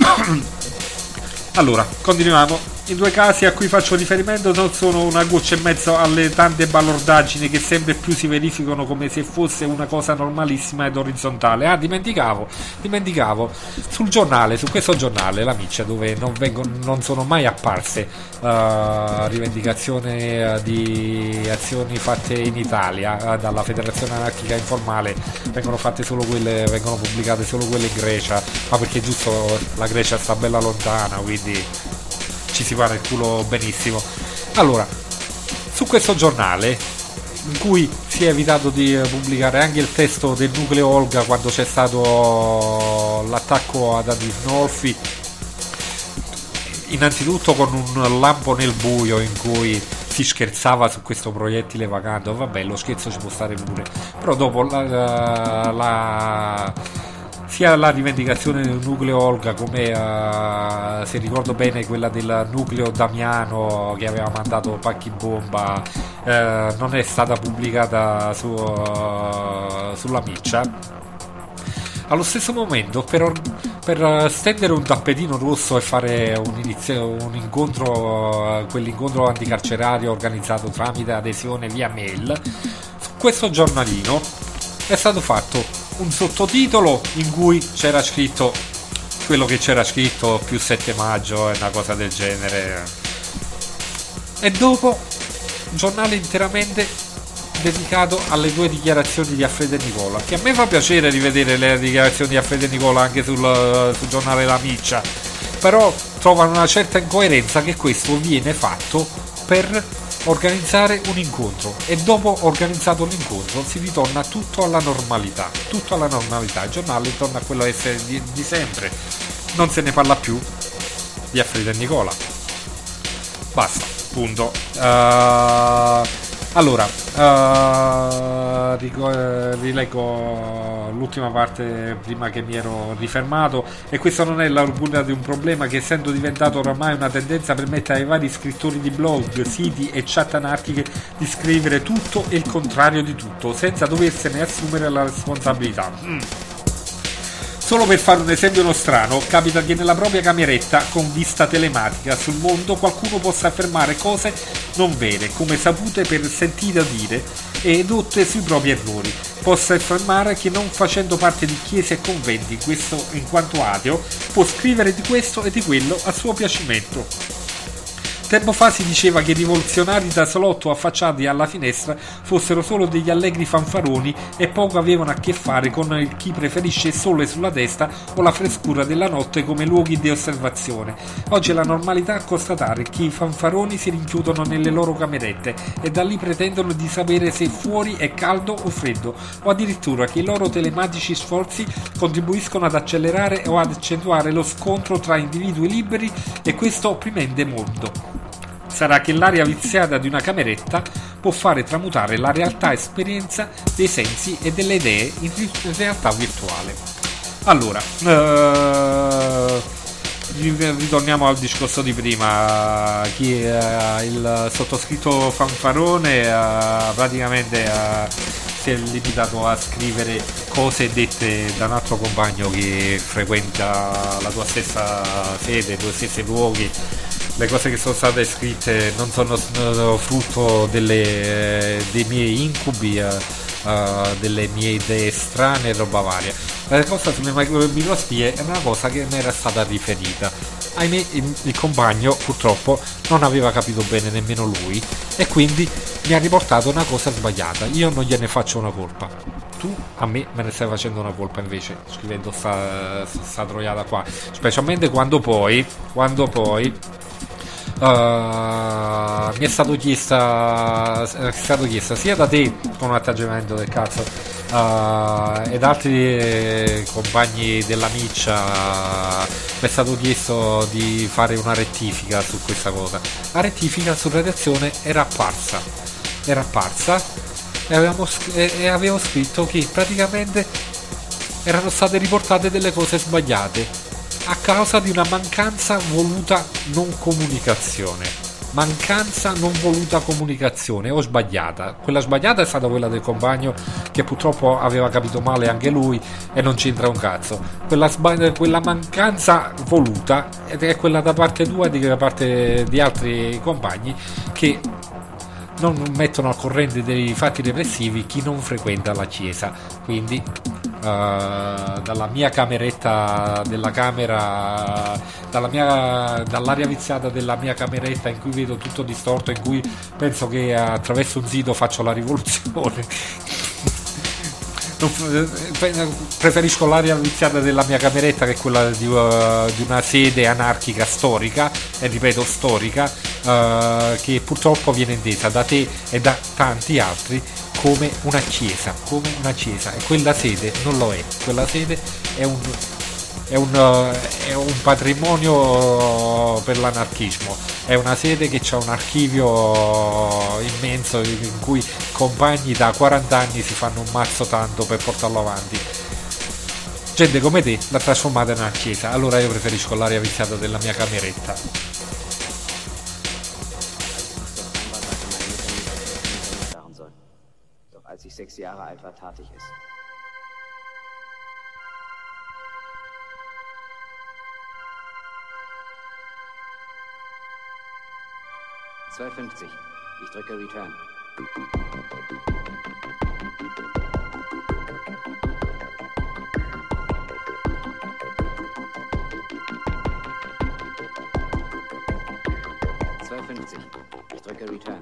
Allora, continuiamo. I due casi a cui faccio riferimento non sono una goccia e mezzo alle tante balordaggini che sempre più si verificano come se fosse una cosa normalissima ed orizzontale. Ah, dimenticavo, dimenticavo, sul giornale, su questo giornale, La Miccia, dove non, vengono, non sono mai apparse uh, rivendicazioni uh, di azioni fatte in Italia uh, dalla Federazione Anarchica Informale, vengono fatte solo quelle, vengono pubblicate solo quelle in Grecia, ma perché giusto la Grecia sta bella lontana, quindi ci si fa il culo benissimo. Allora, su questo giornale, in cui si è evitato di pubblicare anche il testo del nucleo Olga quando c'è stato l'attacco ad Adinolfi, innanzitutto con un lampo nel buio in cui si scherzava su questo proiettile vagante. Vabbè, lo scherzo ci può stare pure, però dopo la, la, la sia la rivendicazione del nucleo Olga come uh, se ricordo bene quella del nucleo Damiano che aveva mandato pacchi bomba, uh, non è stata pubblicata su, uh, sulla Miccia. Allo stesso momento, per, or- per stendere un tappetino rosso e fare un, inizio, un incontro, uh, quell'incontro anticarcerario organizzato tramite adesione via mail, su questo giornalino è stato fatto un sottotitolo in cui c'era scritto quello che c'era scritto, più sette maggio e una cosa del genere, e dopo un giornale interamente dedicato alle due dichiarazioni di Alfredo e Nicola, che a me fa piacere rivedere le dichiarazioni di Alfredo e Nicola anche sul, sul giornale La Miccia, però trovano una certa incoerenza che questo viene fatto per organizzare un incontro e dopo organizzato l'incontro si ritorna tutto alla normalità, tutto alla normalità, il giornale torna a quello essere di, di sempre, non se ne parla più di Alfredo e Nicola, basta, punto. Uh, allora uh, rico- rileggo l'ultima parte prima che mi ero rifermato, e questo non è l'orgoglio di un problema che, essendo diventato oramai una tendenza, permette ai vari scrittori di blog, siti e chat anarchiche di scrivere tutto e il contrario di tutto senza doversene assumere la responsabilità. mm. Solo per fare un esempio nostrano, capita che nella propria cameretta con vista telematica sul mondo qualcuno possa affermare cose non vere, come sapute per sentire dire e edotte sui propri errori. Possa affermare che, non facendo parte di chiese e conventi, questo in quanto ateo, può scrivere di questo e di quello a suo piacimento. Tempo fa si diceva che i rivoluzionari da salotto affacciati alla finestra fossero solo degli allegri fanfaroni e poco avevano a che fare con chi preferisce il sole sulla testa o la frescura della notte come luoghi di osservazione. Oggi è la normalità constatare che i fanfaroni si rinchiudono nelle loro camerette e da lì pretendono di sapere se fuori è caldo o freddo, o addirittura che i loro telematici sforzi contribuiscono ad accelerare o ad accentuare lo scontro tra individui liberi e questo opprimente mondo. Sarà che l'aria viziata di una cameretta può fare tramutare la realtà esperienza dei sensi e delle idee in realtà virtuale. Allora, uh, ritorniamo al discorso di prima. Chi, uh, il sottoscritto fanfarone uh, praticamente uh, si è limitato a scrivere cose dette da un altro compagno che frequenta la tua stessa sede, i tuoi stessi luoghi. Le cose che sono state scritte non sono, sono frutto delle, dei miei incubi, uh, uh, delle mie idee strane e roba varia. La cosa sulle microspie è una cosa che mi era stata riferita. Ahimè, il, il compagno purtroppo non aveva capito bene nemmeno lui e quindi mi ha riportato una cosa sbagliata. Io non gliene faccio una colpa. Tu a me me ne stai facendo una colpa invece scrivendo sta, sta troiata qua, specialmente quando poi quando poi Uh, mi è stato chiesta è stato chiesta sia da te con un atteggiamento del cazzo uh, e da altri compagni della miccia. Mi è stato chiesto di fare una rettifica su questa cosa. La rettifica su redazione era apparsa era apparsa e, avevamo, e, e avevo scritto che praticamente erano state riportate delle cose sbagliate a causa di una mancanza voluta non comunicazione. Mancanza non voluta comunicazione o sbagliata. Quella sbagliata è stata quella del compagno che purtroppo aveva capito male anche lui e non c'entra un cazzo. Quella, sbagli- quella mancanza voluta è quella da parte tua e da parte di altri compagni che non mettono al corrente dei fatti repressivi chi non frequenta la chiesa. Quindi Uh, dalla mia cameretta della camera dalla mia, dall'aria viziata della mia cameretta in cui vedo tutto distorto, in cui penso che attraverso un sito faccio la rivoluzione. Preferisco l'aria viziata della mia cameretta che quella di, uh, di una sede anarchica storica, e ripeto storica, uh, che purtroppo viene intesa da te e da tanti altri come una chiesa, come una chiesa, e quella sede non lo è. Quella sede è un è un, è un patrimonio per l'anarchismo, è una sede che ha un archivio immenso in cui compagni da quaranta anni si fanno un mazzo tanto per portarlo avanti. Gente come te l'ha trasformata in una chiesa. Allora io preferisco l'aria viziata della mia cameretta. Als ich sechs Jahre alt war, tat ich es. zwei fünfzig. Ich drücke Return. zwei fünfzig. Ich drücke Return.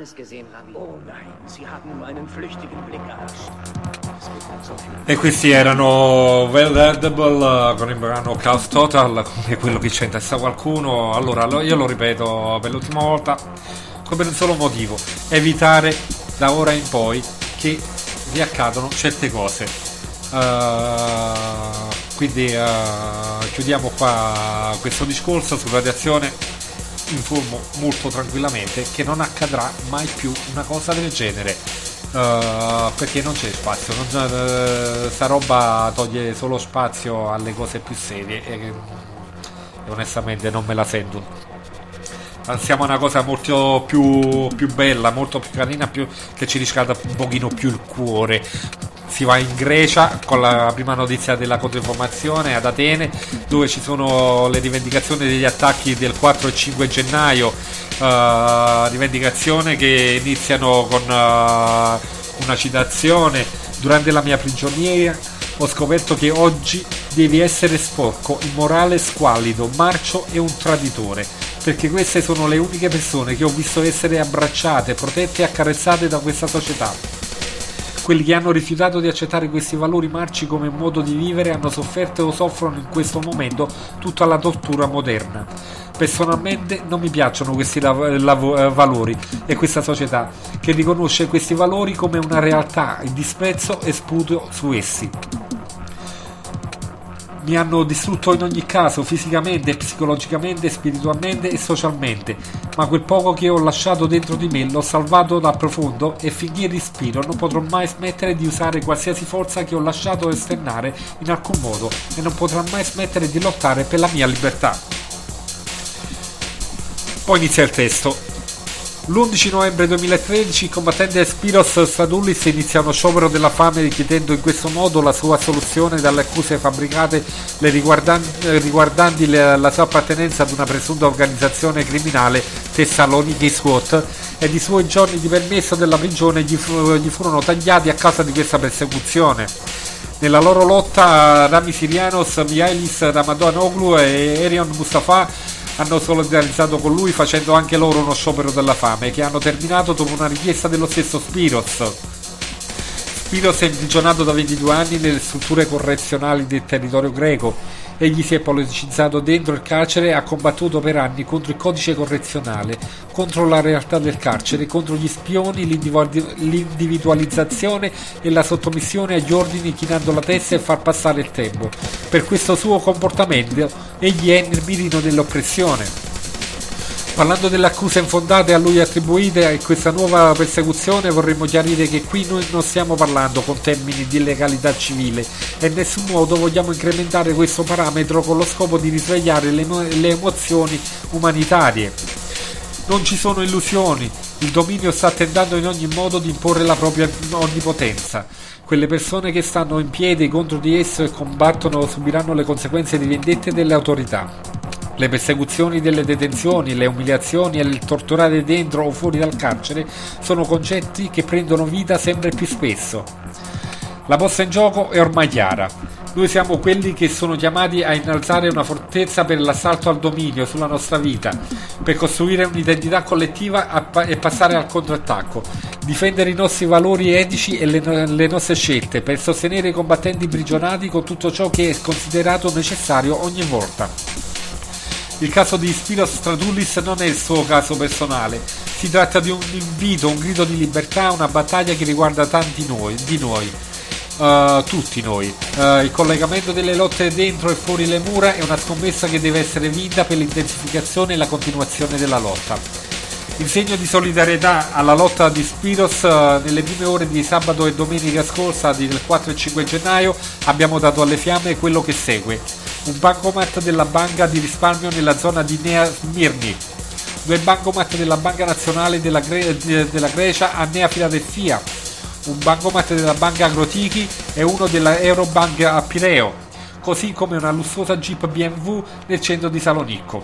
alles gesehen, Rabbi. Oh nein, Sie haben nur einen flüchtigen Blick erhascht. Es wird nicht so viel. E questi erano Well Edible con il brano Chaos Total, come quello che ci interessa qualcuno. Allora, io lo ripeto per l'ultima volta, per un solo motivo: evitare da ora in poi che vi accadono certe cose. Uh, quindi uh, chiudiamo qua questo discorso su radiazione. Informo molto tranquillamente che non accadrà mai più una cosa del genere, uh, perché non c'è spazio, non, uh, sta roba toglie solo spazio alle cose più serie e, e onestamente non me la sento. Siamo una cosa molto più, più bella, molto più carina, più, che ci riscalda un pochino più il cuore. Si va in Grecia con la prima notizia della controinformazione ad Atene, dove ci sono le rivendicazioni degli attacchi del quattro e cinque gennaio, uh, rivendicazione che iniziano con uh, una citazione: durante la mia prigionia ho scoperto che oggi devi essere sporco, immorale, squallido, marcio e un traditore, perché queste sono le uniche persone che ho visto essere abbracciate, protette e accarezzate da questa società. Quelli che hanno rifiutato di accettare questi valori marci come modo di vivere hanno sofferto o soffrono in questo momento tutta la tortura moderna. Personalmente non mi piacciono questi lav- lav- valori e questa società che riconosce questi valori come una realtà in disprezzo e sputo su essi. Mi hanno distrutto in ogni caso, fisicamente, psicologicamente, spiritualmente e socialmente, ma quel poco che ho lasciato dentro di me l'ho salvato dal profondo e finché respiro non potrò mai smettere di usare qualsiasi forza che ho lasciato esternare in alcun modo e non potrò mai smettere di lottare per la mia libertà. Poi inizia il testo. L'undici novembre duemilatredici il combattente Spiros Stradullis inizia uno sciopero della fame richiedendo in questo modo la sua assoluzione dalle accuse fabbricate le riguardanti, riguardanti le, la sua appartenenza ad una presunta organizzazione criminale Thessaloniki SWAT ed i suoi giorni di permesso della prigione gli, fu, gli furono tagliati a causa di questa persecuzione. Nella loro lotta Rami Sirianos, Mihailis Ramadanoglu e Erion Mustafa hanno solidarizzato con lui facendo anche loro uno sciopero della fame che hanno terminato dopo una richiesta dello stesso Spiros. Spiros è imprigionato da ventidue anni nelle strutture correzionali del territorio greco. Egli si è politicizzato dentro il carcere e ha combattuto per anni contro il codice correzionale, contro la realtà del carcere, contro gli spioni, l'individualizzazione e la sottomissione agli ordini, chinando la testa e far passare il tempo. Per questo suo comportamento egli è nel mirino dell'oppressione. Parlando delle accuse infondate a lui attribuite a questa nuova persecuzione, vorremmo chiarire che qui noi non stiamo parlando con termini di illegalità civile e in nessun modo vogliamo incrementare questo parametro con lo scopo di risvegliare le, le emozioni umanitarie. Non ci sono illusioni, il dominio sta tentando in ogni modo di imporre la propria onnipotenza. Quelle persone che stanno in piedi contro di esso e combattono subiranno le conseguenze di vendette delle autorità. Le persecuzioni delle detenzioni, le umiliazioni e il torturare dentro o fuori dal carcere sono concetti che prendono vita sempre più spesso. La posta in gioco è ormai chiara. Noi siamo quelli che sono chiamati a innalzare una fortezza per l'assalto al dominio sulla nostra vita, per costruire un'identità collettiva e passare al contrattacco, difendere i nostri valori etici e le, le nostre scelte, per sostenere i combattenti imprigionati con tutto ciò che è considerato necessario ogni volta. Il caso di Spiros Stradullis non è il suo caso personale, si tratta di un invito, un grido di libertà, una battaglia che riguarda tanti noi, di noi, uh, tutti noi. Uh, il collegamento delle lotte dentro e fuori le mura è una scommessa che deve essere vinta per l'intensificazione e la continuazione della lotta. In segno di solidarietà alla lotta di Spiros, uh, nelle prime ore di sabato e domenica scorsa del quattro e cinque gennaio abbiamo dato alle fiamme quello che segue. Un bancomat della banca di risparmio nella zona di Nea Smirni, due bancomat della Banca Nazionale della, Gre- della Grecia a Nea Filadelfia, un bancomat della Banca Agrotichi e uno della Eurobank a Pireo, così come una lussuosa Jeep B M W nel centro di Salonicco.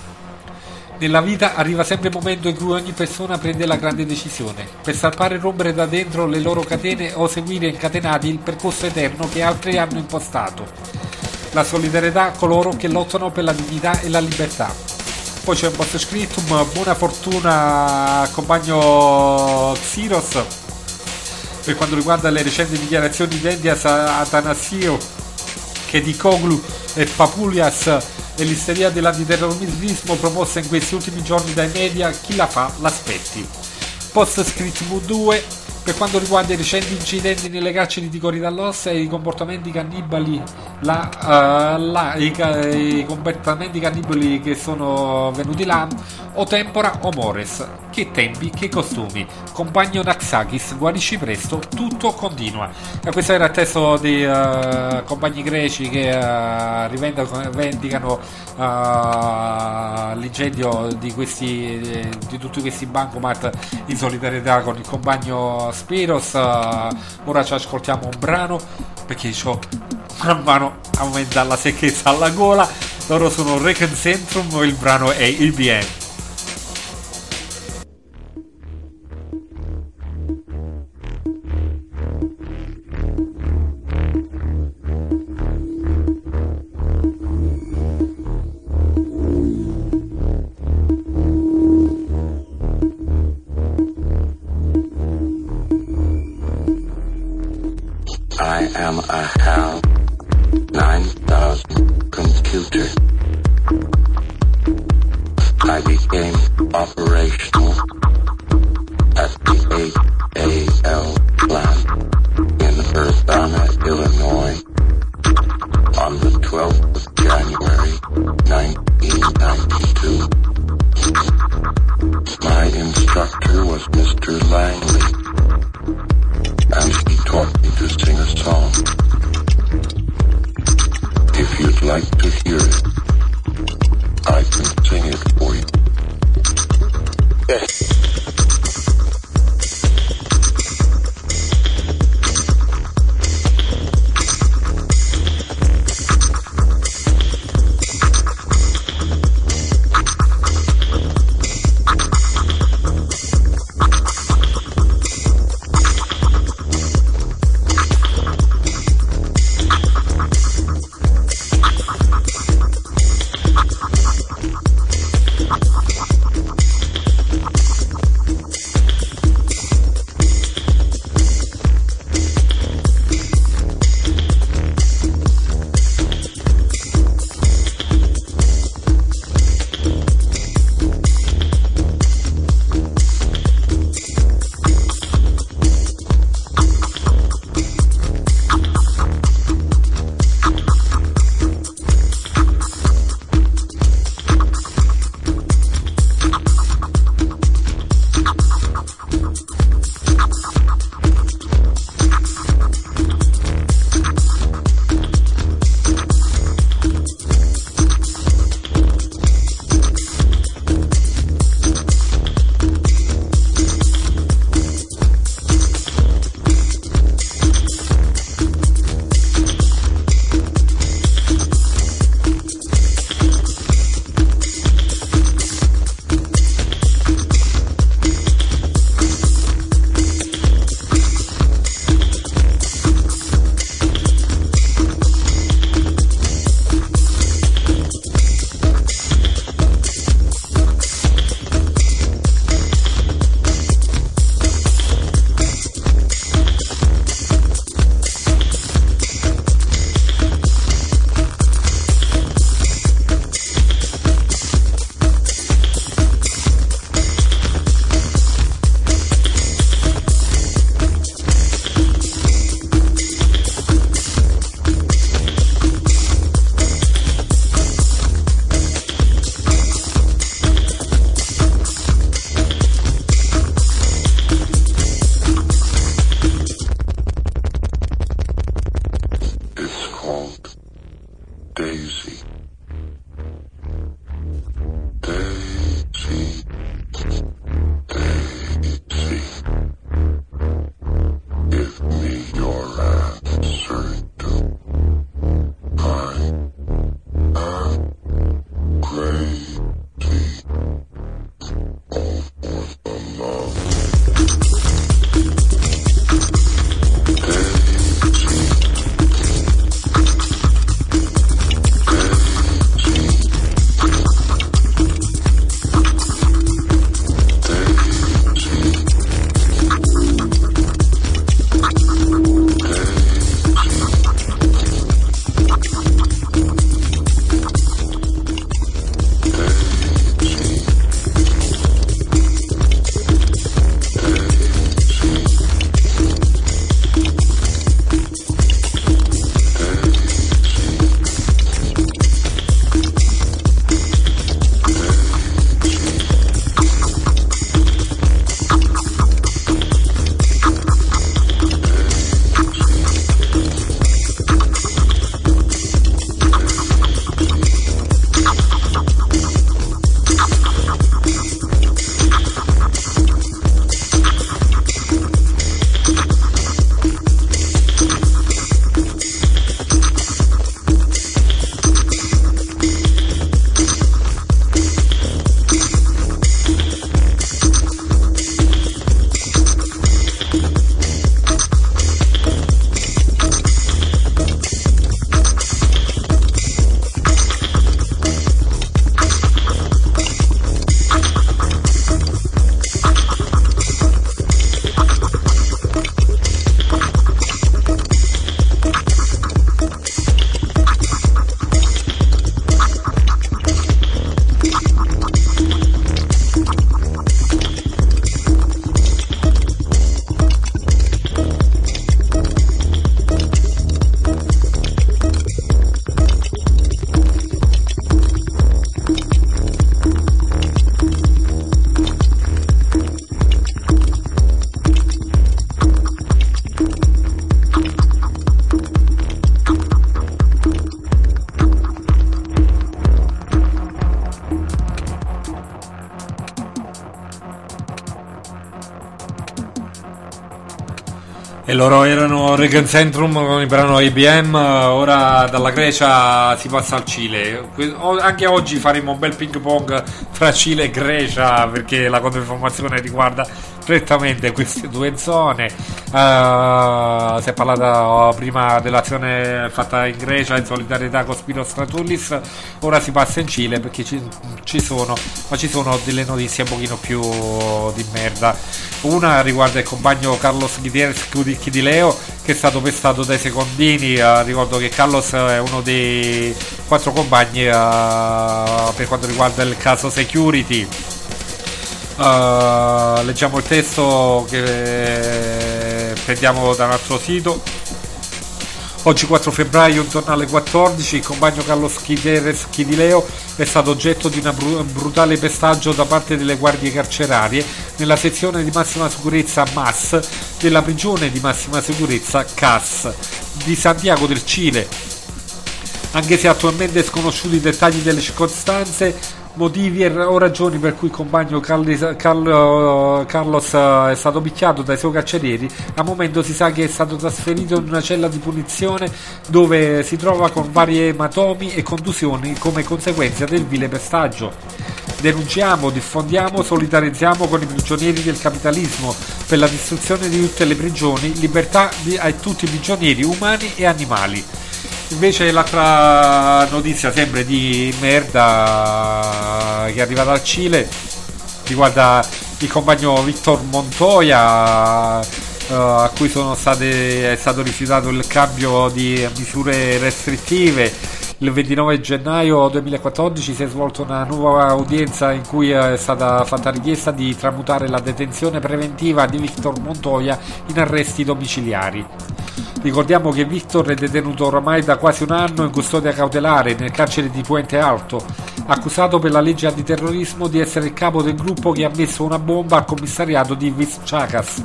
Nella vita arriva sempre il momento in cui ogni persona prende la grande decisione, per salpare e rompere da dentro le loro catene o seguire incatenati il percorso eterno che altri hanno impostato. La solidarietà a coloro che lottano per la dignità e la libertà. Poi c'è un post-scriptum: buona fortuna compagno Xiros per quanto riguarda le recenti dichiarazioni di Endias Atanasio, che di Koglu e Papulias e l'isteria dell'antiterrorismo proposta in questi ultimi giorni dai media, chi la fa l'aspetti. Post-scriptum due: per quanto riguarda i recenti incidenti nelle carceri di Cori d'All'Ossa e i comportamenti cannibali, la, uh, la, i, i comportamenti cannibali che sono venuti là, o tempora o mores. Che tempi, che costumi. Compagno Naxakis, guarisci presto, tutto continua. E questo era il testo dei uh, compagni greci che uh, rivendicano uh, l'incendio di questi di tutti questi bancomat in solidarietà con il compagno Spiros. Uh, ora ci ascoltiamo un brano perché ho man mano aumenta la secchezza alla gola. Loro sono Recon Centrum e il brano è I B M. I am a HAL nine thousand computer. I became operational at the eight A L plant in Urbana, Illinois on the twelfth of January nineteen ninety-two. My instructor was Mister Langley, and he taught me to sing a song. If you'd like to hear it, I can sing it for you. Yes. E loro erano Regen Centrum con il brano I B M. Ora dalla Grecia si passa al Cile. Anche oggi faremo un bel ping pong fra Cile e Grecia, perché la controinformazione riguarda strettamente queste due zone. Uh, si è parlato prima dell'azione fatta in Grecia in solidarietà con Spiros Stratoulis, ora si passa in Cile perché ci, ci sono ma ci sono delle notizie un pochino più di merda. Una riguarda il compagno Carlos Gutierrez Chidileo, che è stato pestato dai secondini. Uh, ricordo che Carlos è uno dei quattro compagni uh, per quanto riguarda il caso Security. Uh, leggiamo il testo che prendiamo da un altro sito. Oggi quattro febbraio, intorno alle quattordici, il compagno Carlos Gutierrez Chidileo è stato oggetto di un bru- brutale pestaggio da parte delle guardie carcerarie nella sezione di massima sicurezza M A S della prigione di massima sicurezza C A S di Santiago del Cile. Anche se attualmente sconosciuti i dettagli delle circostanze, motivi o ragioni per cui il compagno Carlos, Carlos è stato picchiato dai suoi carcerieri, al momento si sa che è stato trasferito in una cella di punizione dove si trova con vari ematomi e contusioni come conseguenza del vile pestaggio. Denunciamo, diffondiamo, solidarizziamo con i prigionieri del capitalismo per la distruzione di tutte le prigioni, libertà a tutti i prigionieri umani e animali. Invece l'altra notizia, sempre di merda, che è arrivata dal Cile, riguarda il compagno Victor Montoya, uh, a cui sono state, è stato rifiutato il cambio di misure restrittive. Il ventinove gennaio duemilaquattordici si è svolta una nuova udienza in cui è stata fatta richiesta di tramutare la detenzione preventiva di Victor Montoya in arresti domiciliari. Ricordiamo che Victor è detenuto ormai da quasi un anno in custodia cautelare nel carcere di Puente Alto, accusato per la legge antiterrorismo di essere il capo del gruppo che ha messo una bomba al commissariato di Vizcachas.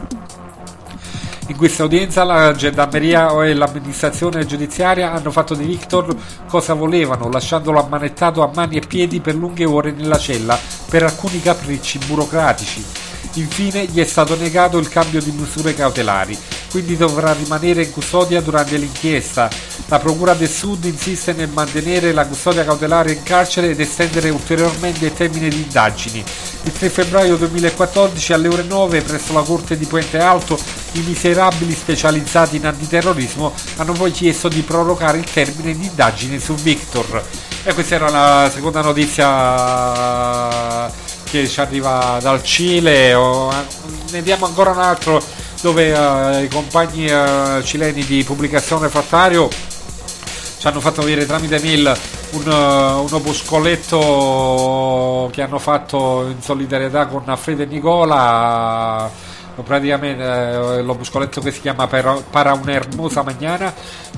In questa udienza la gendarmeria e l'amministrazione giudiziaria hanno fatto di Victor cosa volevano, lasciandolo ammanettato a mani e piedi per lunghe ore nella cella per alcuni capricci burocratici. Infine gli è stato negato il cambio di misure cautelari, quindi dovrà rimanere in custodia durante l'inchiesta. La Procura del Sud insiste nel mantenere la custodia cautelare in carcere ed estendere ulteriormente il termine di indagini. Il tre febbraio duemilaquattordici alle ore nove presso la Corte di Puente Alto i miserabili specializzati in antiterrorismo hanno poi chiesto di prorogare il termine di indagine su Victor. E questa era la seconda notizia che ci arriva dal Cile. Ne diamo ancora un altro dove uh, i compagni uh, cileni di Pubblicazione Frattario ci hanno fatto vedere tramite mail un, uh, un opuscoletto che hanno fatto in solidarietà con Fede e Nicola. Praticamente eh, l'opuscoletto che si chiama Per, Para un'ermosa mañana,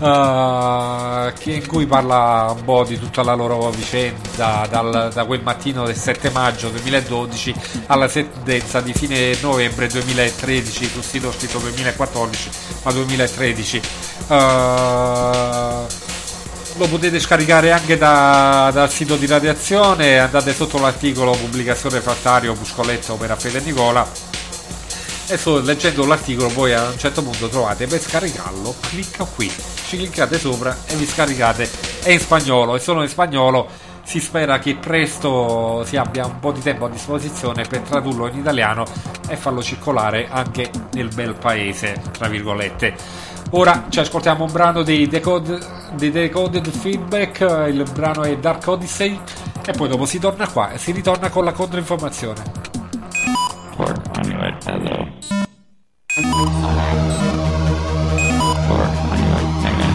uh, che in cui parla un po' di tutta la loro vicenda dal, da quel mattino del sette maggio duemiladodici alla sentenza di fine novembre duemilatredici. Sul sito scritto duemilaquattordici ma duemilatredici. Uh, lo potete scaricare anche da, dal sito di Radiazione, andate sotto l'articolo Pubblicazione Frattario opuscoletto per Fede e Nicola. Adesso leggendo l'articolo voi a un certo punto trovate per scaricarlo, clicca qui, ci cliccate sopra e vi scaricate. È in spagnolo e solo in spagnolo. Si spera che presto si abbia un po' di tempo a disposizione per tradurlo in italiano e farlo circolare anche nel bel paese, tra virgolette. Ora ci ascoltiamo un brano dei Decoded, dei Decoded Feedback, il brano è Dark Odyssey e poi dopo si torna qua e si ritorna con la controinformazione. Port Conduit, hello. Port Conduit, negative.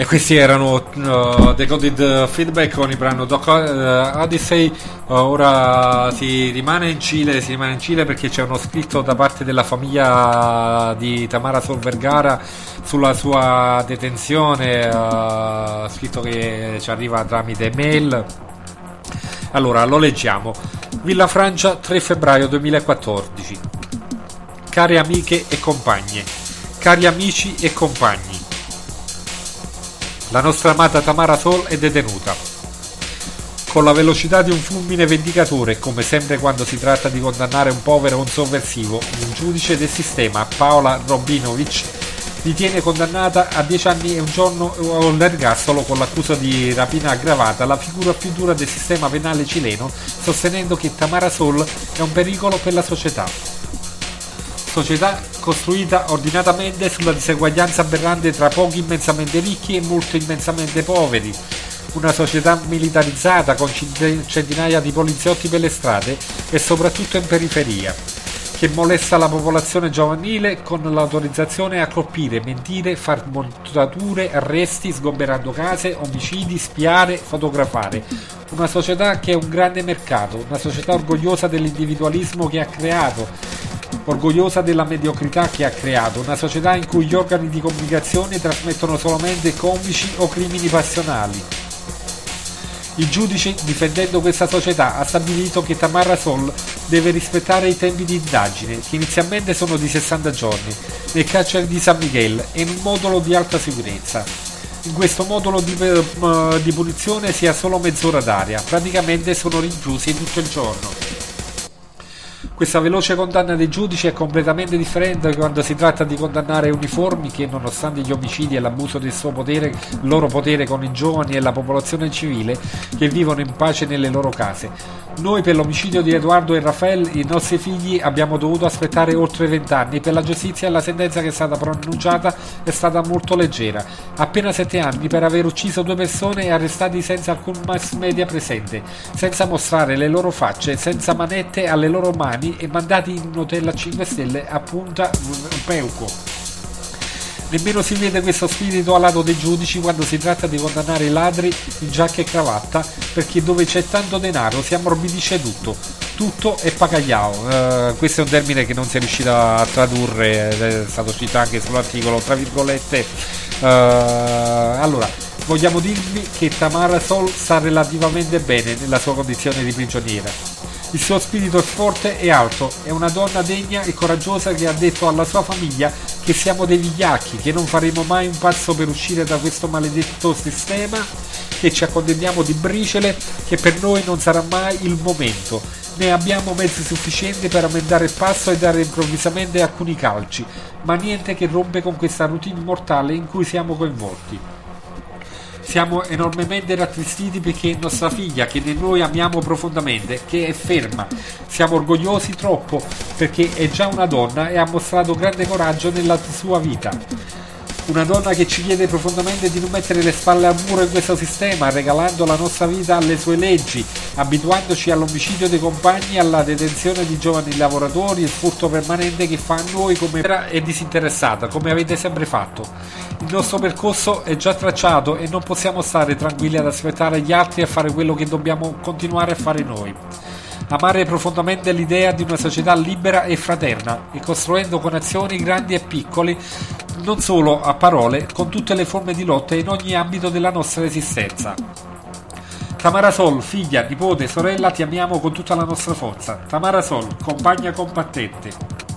questi erano uh, Decoded Feedback con il brano Doc uh, Odyssey. Uh, ora si rimane in Cile, si rimane in Cile perché c'è uno scritto da parte della famiglia di Tamara Sol Vergara sulla sua detenzione, uh, scritto che ci arriva tramite mail. Allora lo leggiamo. Villa Francia, tre febbraio duemilaquattordici. Care amiche e compagne, cari amici e compagni, la nostra amata Tamara Sol è detenuta. Con la velocità di un fulmine vendicatore, come sempre quando si tratta di condannare un povero o un sovversivo, un giudice del sistema, Paola Robinovic, ritiene condannata a dieci anni e un giorno all'ergastolo con l'accusa di rapina aggravata la figura più dura del sistema penale cileno, sostenendo che Tamara Sol è un pericolo per la società. Società costruita ordinatamente sulla diseguaglianza aberrante tra pochi immensamente ricchi e molti immensamente poveri, una società militarizzata con centinaia di poliziotti per le strade e soprattutto in periferia, che molesta la popolazione giovanile con l'autorizzazione a colpire, mentire, far montature, arresti, sgomberando case, omicidi, spiare, fotografare. Una società che è un grande mercato, una società orgogliosa dell'individualismo che ha creato, orgogliosa della mediocrità che ha creato, una società in cui gli organi di comunicazione trasmettono solamente comici o crimini passionali. Il giudice, difendendo questa società, ha stabilito che Tamara Sol deve rispettare i tempi di indagine, che inizialmente sono di sessanta giorni, nel carcere di San Miguel e in un modulo di alta sicurezza. In questo modulo di, uh, di punizione si ha solo mezz'ora d'aria, praticamente sono rinchiusi tutto il giorno. Questa veloce condanna dei giudici è completamente differente quando si tratta di condannare uniformi che, nonostante gli omicidi e l'abuso del suo potere, il loro potere con i giovani e la popolazione civile che vivono in pace nelle loro case. Noi per l'omicidio di Edoardo e Rafael, i nostri figli, abbiamo dovuto aspettare oltre vent'anni. Per la giustizia la sentenza che è stata pronunciata è stata molto leggera. Appena sette anni per aver ucciso due persone e arrestati senza alcun mass media presente, senza mostrare le loro facce, senza manette alle loro mani e mandati in un hotel a cinque stelle a Punta Peuco. Nemmeno si vede questo spirito alato dei giudici quando si tratta di condannare i ladri in giacca e cravatta, perché dove c'è tanto denaro si ammorbidisce tutto. Tutto è pagagliao. Uh, questo è un termine che non si è riuscito a tradurre, è stato scritto anche sull'articolo, tra virgolette. Uh, allora, vogliamo dirvi che Tamara Sol sta relativamente bene nella sua condizione di prigioniera. Il suo spirito è forte e alto, è una donna degna e coraggiosa che ha detto alla sua famiglia che siamo dei vigliacchi, che non faremo mai un passo per uscire da questo maledetto sistema, che ci accontentiamo di briciole, che per noi non sarà mai il momento, né abbiamo mezzi sufficienti per aumentare il passo e dare improvvisamente alcuni calci, ma niente che rompe con questa routine mortale in cui siamo coinvolti. Siamo enormemente rattristiti perché è nostra figlia, che noi amiamo profondamente, che è ferma. Siamo orgogliosi troppo perché è già una donna e ha mostrato grande coraggio nella sua vita. Una donna che ci chiede profondamente di non mettere le spalle al muro in questo sistema, regalando la nostra vita alle sue leggi, abituandoci all'omicidio dei compagni, alla detenzione di giovani lavoratori, il furto permanente che fa a noi come è disinteressata, come avete sempre fatto. Il nostro percorso è già tracciato e non possiamo stare tranquilli ad aspettare gli altri a fare quello che dobbiamo continuare a fare noi. Amare profondamente l'idea di una società libera e fraterna e costruendo con azioni grandi e piccole, non solo a parole, con tutte le forme di lotta in ogni ambito della nostra esistenza. Tamara Sol, figlia, nipote, sorella, ti amiamo con tutta la nostra forza. Tamara Sol, compagna combattente,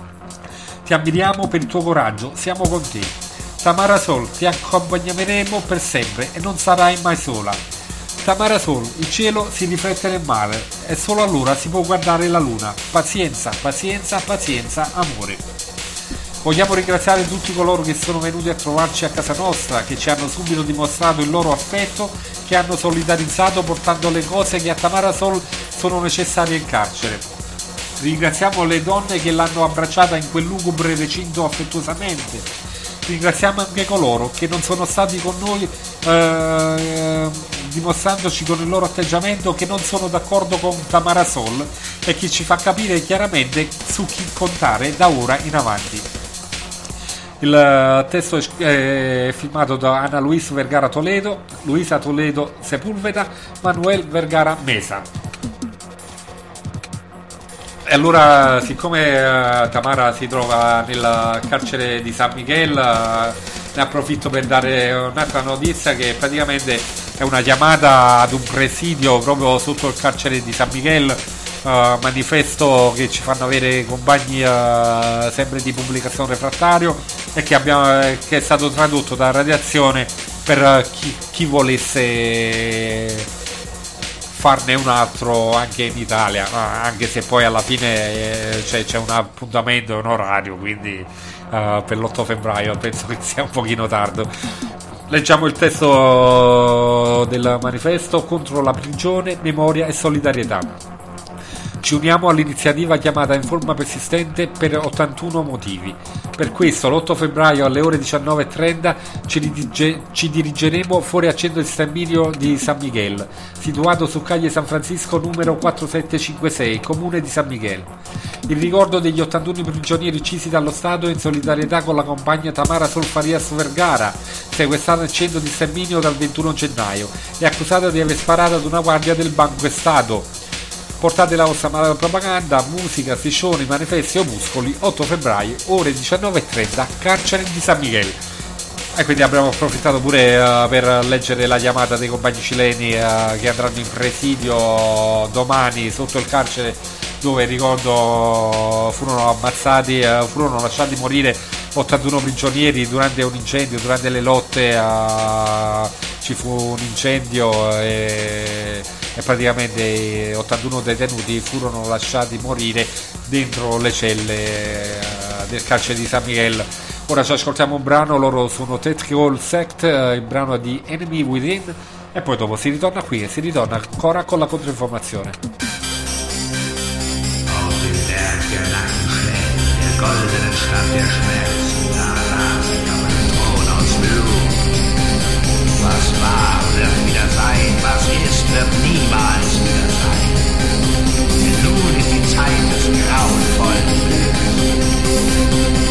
ti ammiriamo per il tuo coraggio, siamo con te. Tamara Sol, ti accompagneremo per sempre e non sarai mai sola. Tamara Sol, il cielo si riflette nel mare e solo allora si può guardare la luna. Pazienza, pazienza, pazienza, amore. Vogliamo ringraziare tutti coloro che sono venuti a trovarci a casa nostra, che ci hanno subito dimostrato il loro affetto, che hanno solidarizzato portando le cose che a Tamara Sol sono necessarie in carcere. Ringraziamo le donne che l'hanno abbracciata in quel lugubre recinto affettuosamente. Ringraziamo anche coloro che non sono stati con noi, eh, dimostrandoci con il loro atteggiamento che non sono d'accordo con Tamara Sol e che ci fa capire chiaramente su chi contare da ora in avanti. Il testo è firmato da Ana Luis Vergara Toledo, Luisa Toledo Sepúlveda, Manuel Vergara Mesa. E allora, siccome uh, Tamara si trova nel carcere di San Miguel, uh, ne approfitto per dare un'altra notizia, che praticamente è una chiamata ad un presidio proprio sotto il carcere di San Miguel, uh, manifesto che ci fanno avere compagni uh, sempre di pubblicazione refrattario, e che, abbiamo, che è stato tradotto da Radiazione per uh, chi, chi volesse farne un altro anche in Italia, anche se poi alla fine eh, c'è, c'è un appuntamento, un orario, quindi uh, per l'otto febbraio penso che sia un pochino tardo. Leggiamo il testo del manifesto: contro la prigione, memoria e solidarietà. Ci uniamo all'iniziativa chiamata in forma persistente per ottantuno motivi. Per questo l'otto febbraio alle ore diciannove e trenta ci, ridige- ci dirigeremo fuori al centro di sterminio di San Miguel, situato su Calle San Francisco numero quarantasettecentocinquantasei, comune di San Miguel. Il ricordo degli ottantuno prigionieri uccisi dallo Stato, in solidarietà con la compagna Tamara Solfarias Vergara, sequestrata al centro di sterminio dal ventuno gennaio e accusata di aver sparato ad una guardia del Banco Stato. Portate la vostra propaganda, musica, striscioni, manifesti, opuscoli. Otto febbraio, ore diciannove e trenta, carcere di San Miguel. E quindi abbiamo approfittato pure uh, per leggere la chiamata dei compagni cileni uh, che andranno in presidio domani sotto il carcere, dove, ricordo, furono ammazzati, uh, furono lasciati morire ottantuno prigionieri durante un incendio, durante le lotte. Uh, ci fu un incendio e, e praticamente ottantuno detenuti furono lasciati morire dentro le celle uh, del carcere di San Miguel. Ora ci ascoltiamo un brano, loro sono Tactical Sect, uh, il brano di Enemy Within, e poi dopo si ritorna qui e si ritorna ancora con la controinformazione. Auf dem Berg der Nackenschläge, der goldenen Stadt der Schmerzen, da saß ich auf einem Thron aus Blut. Was war, wird wieder sein, was ist, wird niemals wieder sein. Denn nun ist die Zeit des grauenvollen Glücks.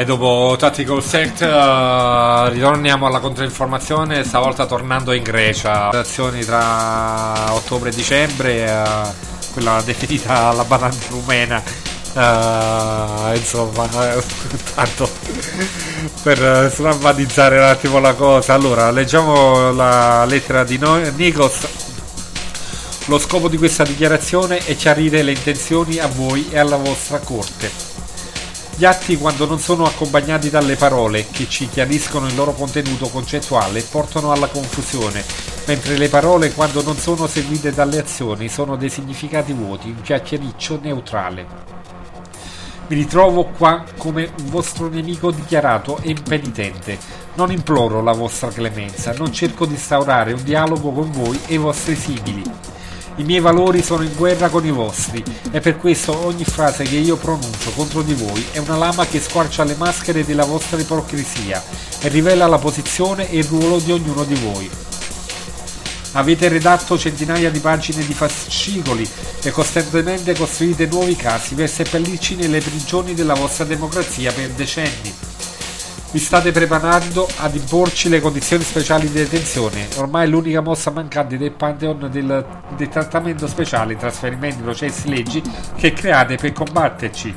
E dopo Tactical Sect uh, ritorniamo alla controinformazione, stavolta tornando in Grecia. Azioni tra ottobre e dicembre, uh, quella definita la banana rumena, uh, insomma, tanto per sdrammatizzare un attimo la cosa. Allora, leggiamo la lettera di Nikos. Lo scopo di questa dichiarazione è chiarire le intenzioni a voi e alla vostra corte. Gli atti, quando non sono accompagnati dalle parole che ci chiariscono il loro contenuto concettuale, portano alla confusione, mentre le parole, quando non sono seguite dalle azioni, sono dei significati vuoti, un chiacchiericcio neutrale. Mi ritrovo qua come un vostro nemico dichiarato e impenitente. Non imploro la vostra clemenza, non cerco di instaurare un dialogo con voi e i vostri simili. I miei valori sono in guerra con i vostri e per questo ogni frase che io pronuncio contro di voi è una lama che squarcia le maschere della vostra ipocrisia e rivela la posizione e il ruolo di ognuno di voi. Avete redatto centinaia di pagine di fascicoli e costantemente costruite nuovi casi per seppellirci nelle prigioni della vostra democrazia per decenni. Vi state preparando ad imporci le condizioni speciali di detenzione, ormai l'unica mossa mancante del pantheon del, del trattamento speciale, trasferimenti, processi, leggi che create per combatterci.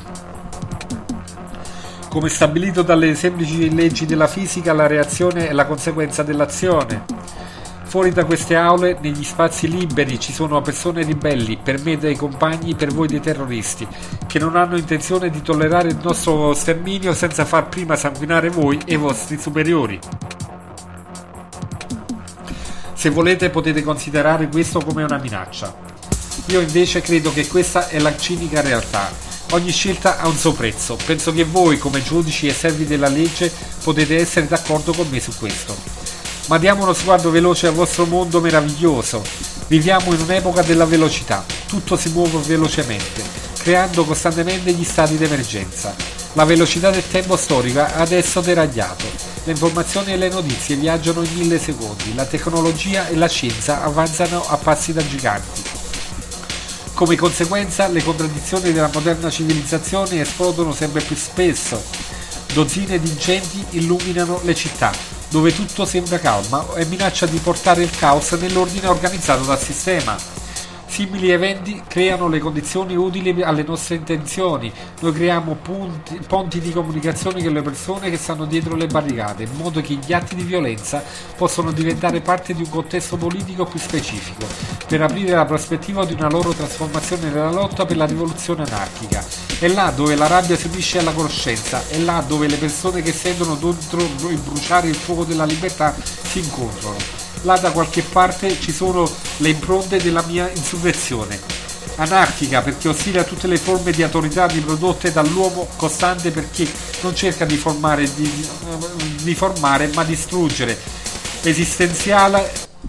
Come stabilito dalle semplici leggi della fisica, la reazione è la conseguenza dell'azione. Fuori da queste aule, negli spazi liberi, ci sono persone ribelli, per me dei compagni, per voi dei terroristi, che non hanno intenzione di tollerare il nostro sterminio senza far prima sanguinare voi e i vostri superiori. Se volete potete considerare questo come una minaccia. Io invece credo che questa è la cinica realtà. Ogni scelta ha un suo prezzo. Penso che voi, come giudici e servi della legge, potete essere d'accordo con me su questo. Ma diamo uno sguardo veloce al vostro mondo meraviglioso. Viviamo in un'epoca della velocità, tutto si muove velocemente, creando costantemente gli stati d'emergenza. La velocità del tempo storico ha adesso deragliato. Le informazioni e le notizie viaggiano in mille secondi, la tecnologia e la scienza avanzano a passi da giganti. Come conseguenza, le contraddizioni della moderna civilizzazione esplodono sempre più spesso. Dozzine di incendi illuminano le città, dove tutto sembra calma e minaccia di portare il caos nell'ordine organizzato dal sistema. Simili eventi creano le condizioni utili alle nostre intenzioni. Noi creiamo punti, ponti di comunicazione con le persone che stanno dietro le barricate, in modo che gli atti di violenza possano diventare parte di un contesto politico più specifico, per aprire la prospettiva di una loro trasformazione nella lotta per la rivoluzione anarchica. È là dove la rabbia si unisce alla conoscenza, è là dove le persone che sentono dentro bruciare il fuoco della libertà si incontrano. Là da qualche parte ci sono le impronte della mia insurrezione. Anarchica perché ostile a tutte le forme di autorità riprodotte dall'uomo costante, perché non cerca di formare, di, di formare ma distruggere. Esistenziale,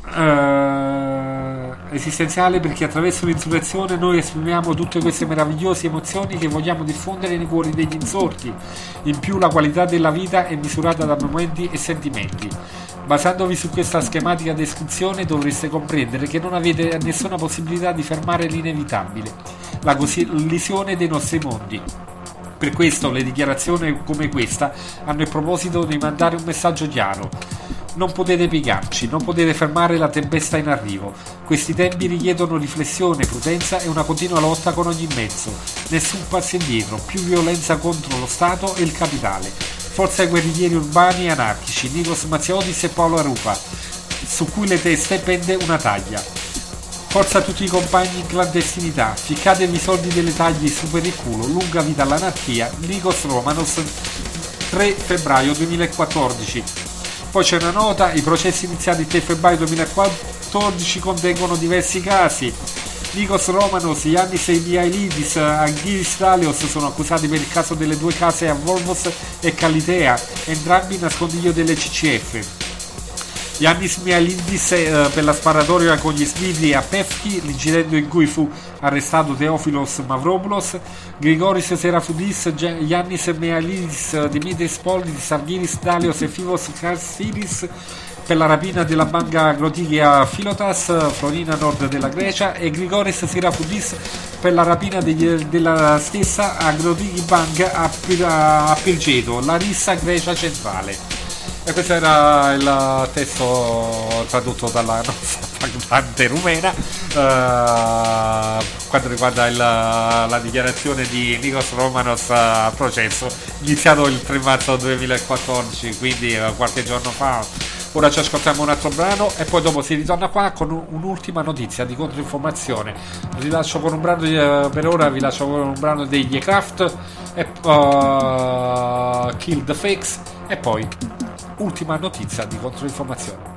eh, esistenziale perché attraverso l'insurrezione noi esprimiamo tutte queste meravigliose emozioni che vogliamo diffondere nei cuori degli insorti. In più la qualità della vita è misurata da momenti e sentimenti. Basandovi su questa schematica descrizione dovreste comprendere che non avete nessuna possibilità di fermare l'inevitabile, la collisione dei nostri mondi. Per questo le dichiarazioni come questa hanno il proposito di mandare un messaggio chiaro. Non potete piegarci, non potete fermare la tempesta in arrivo. Questi tempi richiedono riflessione, prudenza e una continua lotta con ogni mezzo. Nessun passo indietro, più violenza contro lo Stato e il capitale. Forza ai guerriglieri urbani e anarchici, Nikos Maziotis e Paolo Arupa, su cui le teste pende una taglia. Forza a tutti i compagni in clandestinità, ficcatevi i soldi delle taglie su per il culo, lunga vita all'anarchia, Nikos Romanos, tre febbraio duemilaquattordici. Poi c'è una nota, i processi iniziati il tre febbraio duemilaquattordici contengono diversi casi. Nikos Romanos, Yannis Mihailidis, Angilis Dalios sono accusati per il caso delle due case a Volvos e Kalitea, entrambi nascondiglio delle C C F. Yannis Mihailidis eh, per la sparatoria con gli sbirri a Pefki, l'incidente in cui fu arrestato Teofilos Mavropoulos, Grigoris Serafudis, Yannis Mihailidis, Dimitris Polidis, Argilis Dalios e Fivos Karsilis per la rapina della banca Grotichia Philotas, Florina a nord della Grecia, e Grigoris Sirafoudis per la rapina degli, della stessa a Grotichi Bank a, Pir, a Pirgeto, Larissa, Grecia centrale. E questo era il testo tradotto dalla nostra parlante rumena uh, quanto riguarda il, la dichiarazione di Nikos Romanos al processo, iniziato il tre marzo duemilaquattordici, quindi uh, qualche giorno fa. Ora ci ascoltiamo un altro brano e poi dopo si ritorna qua con un'ultima notizia di controinformazione. Vi lascio con un brano di, uh, per ora vi lascio con un brano degli Kraft e uh, Kill the Fakes, e poi ultima notizia di controinformazione.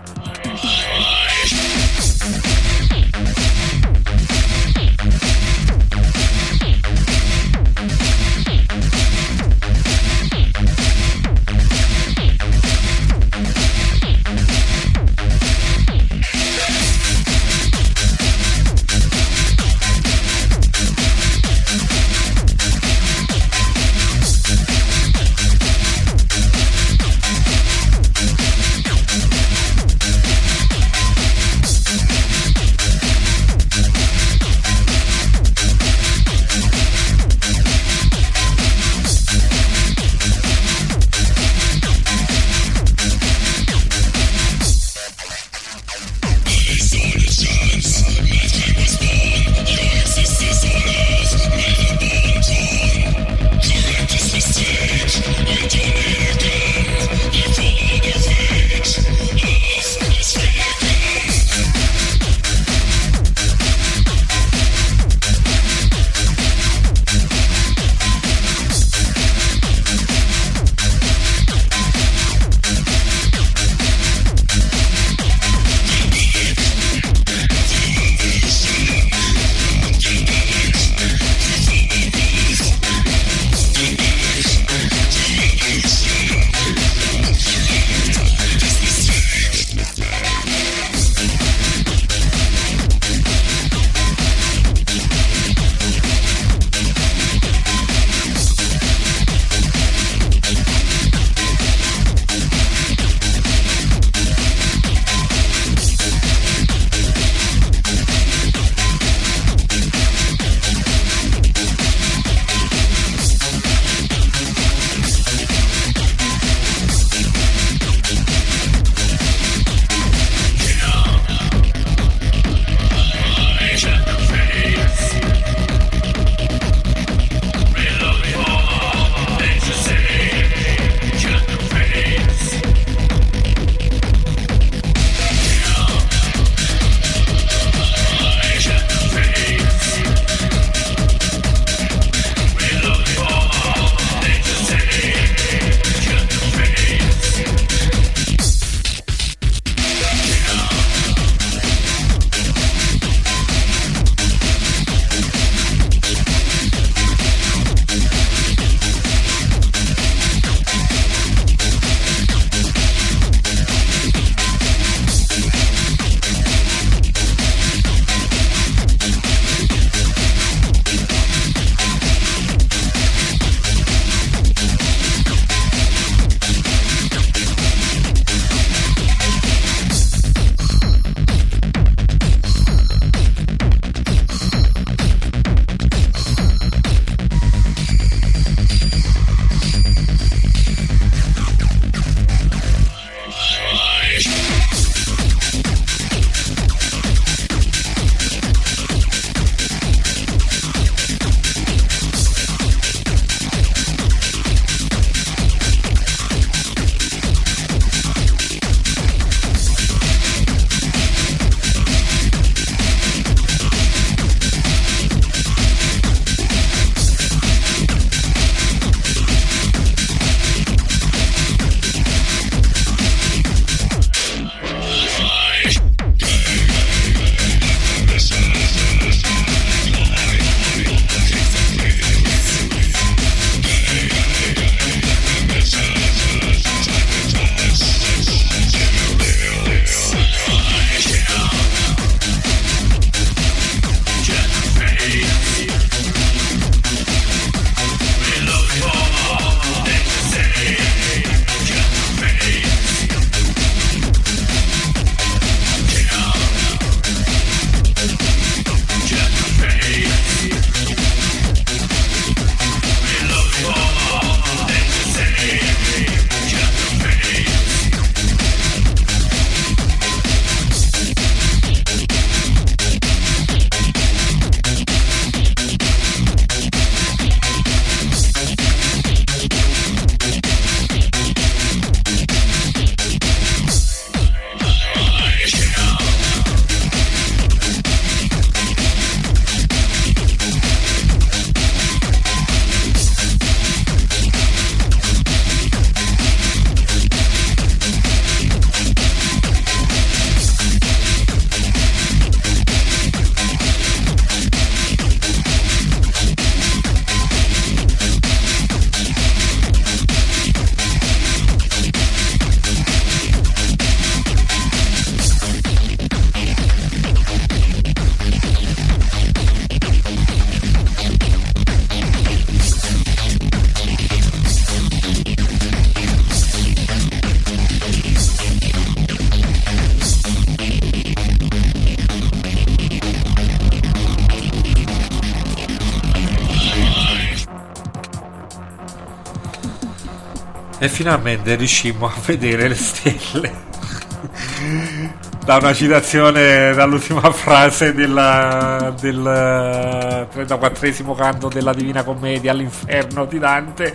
E finalmente riuscimmo a vedere le stelle. Da una citazione dall'ultima frase della, del trentaquattresimo canto della Divina Commedia, all'inferno di Dante,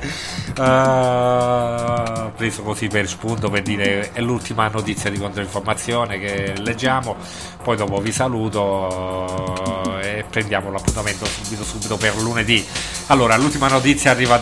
uh, preso così per spunto, per dire è l'ultima notizia di controinformazione che leggiamo. Poi dopo vi saluto e prendiamo l'appuntamento subito subito per lunedì. Allora, l'ultima notizia arriva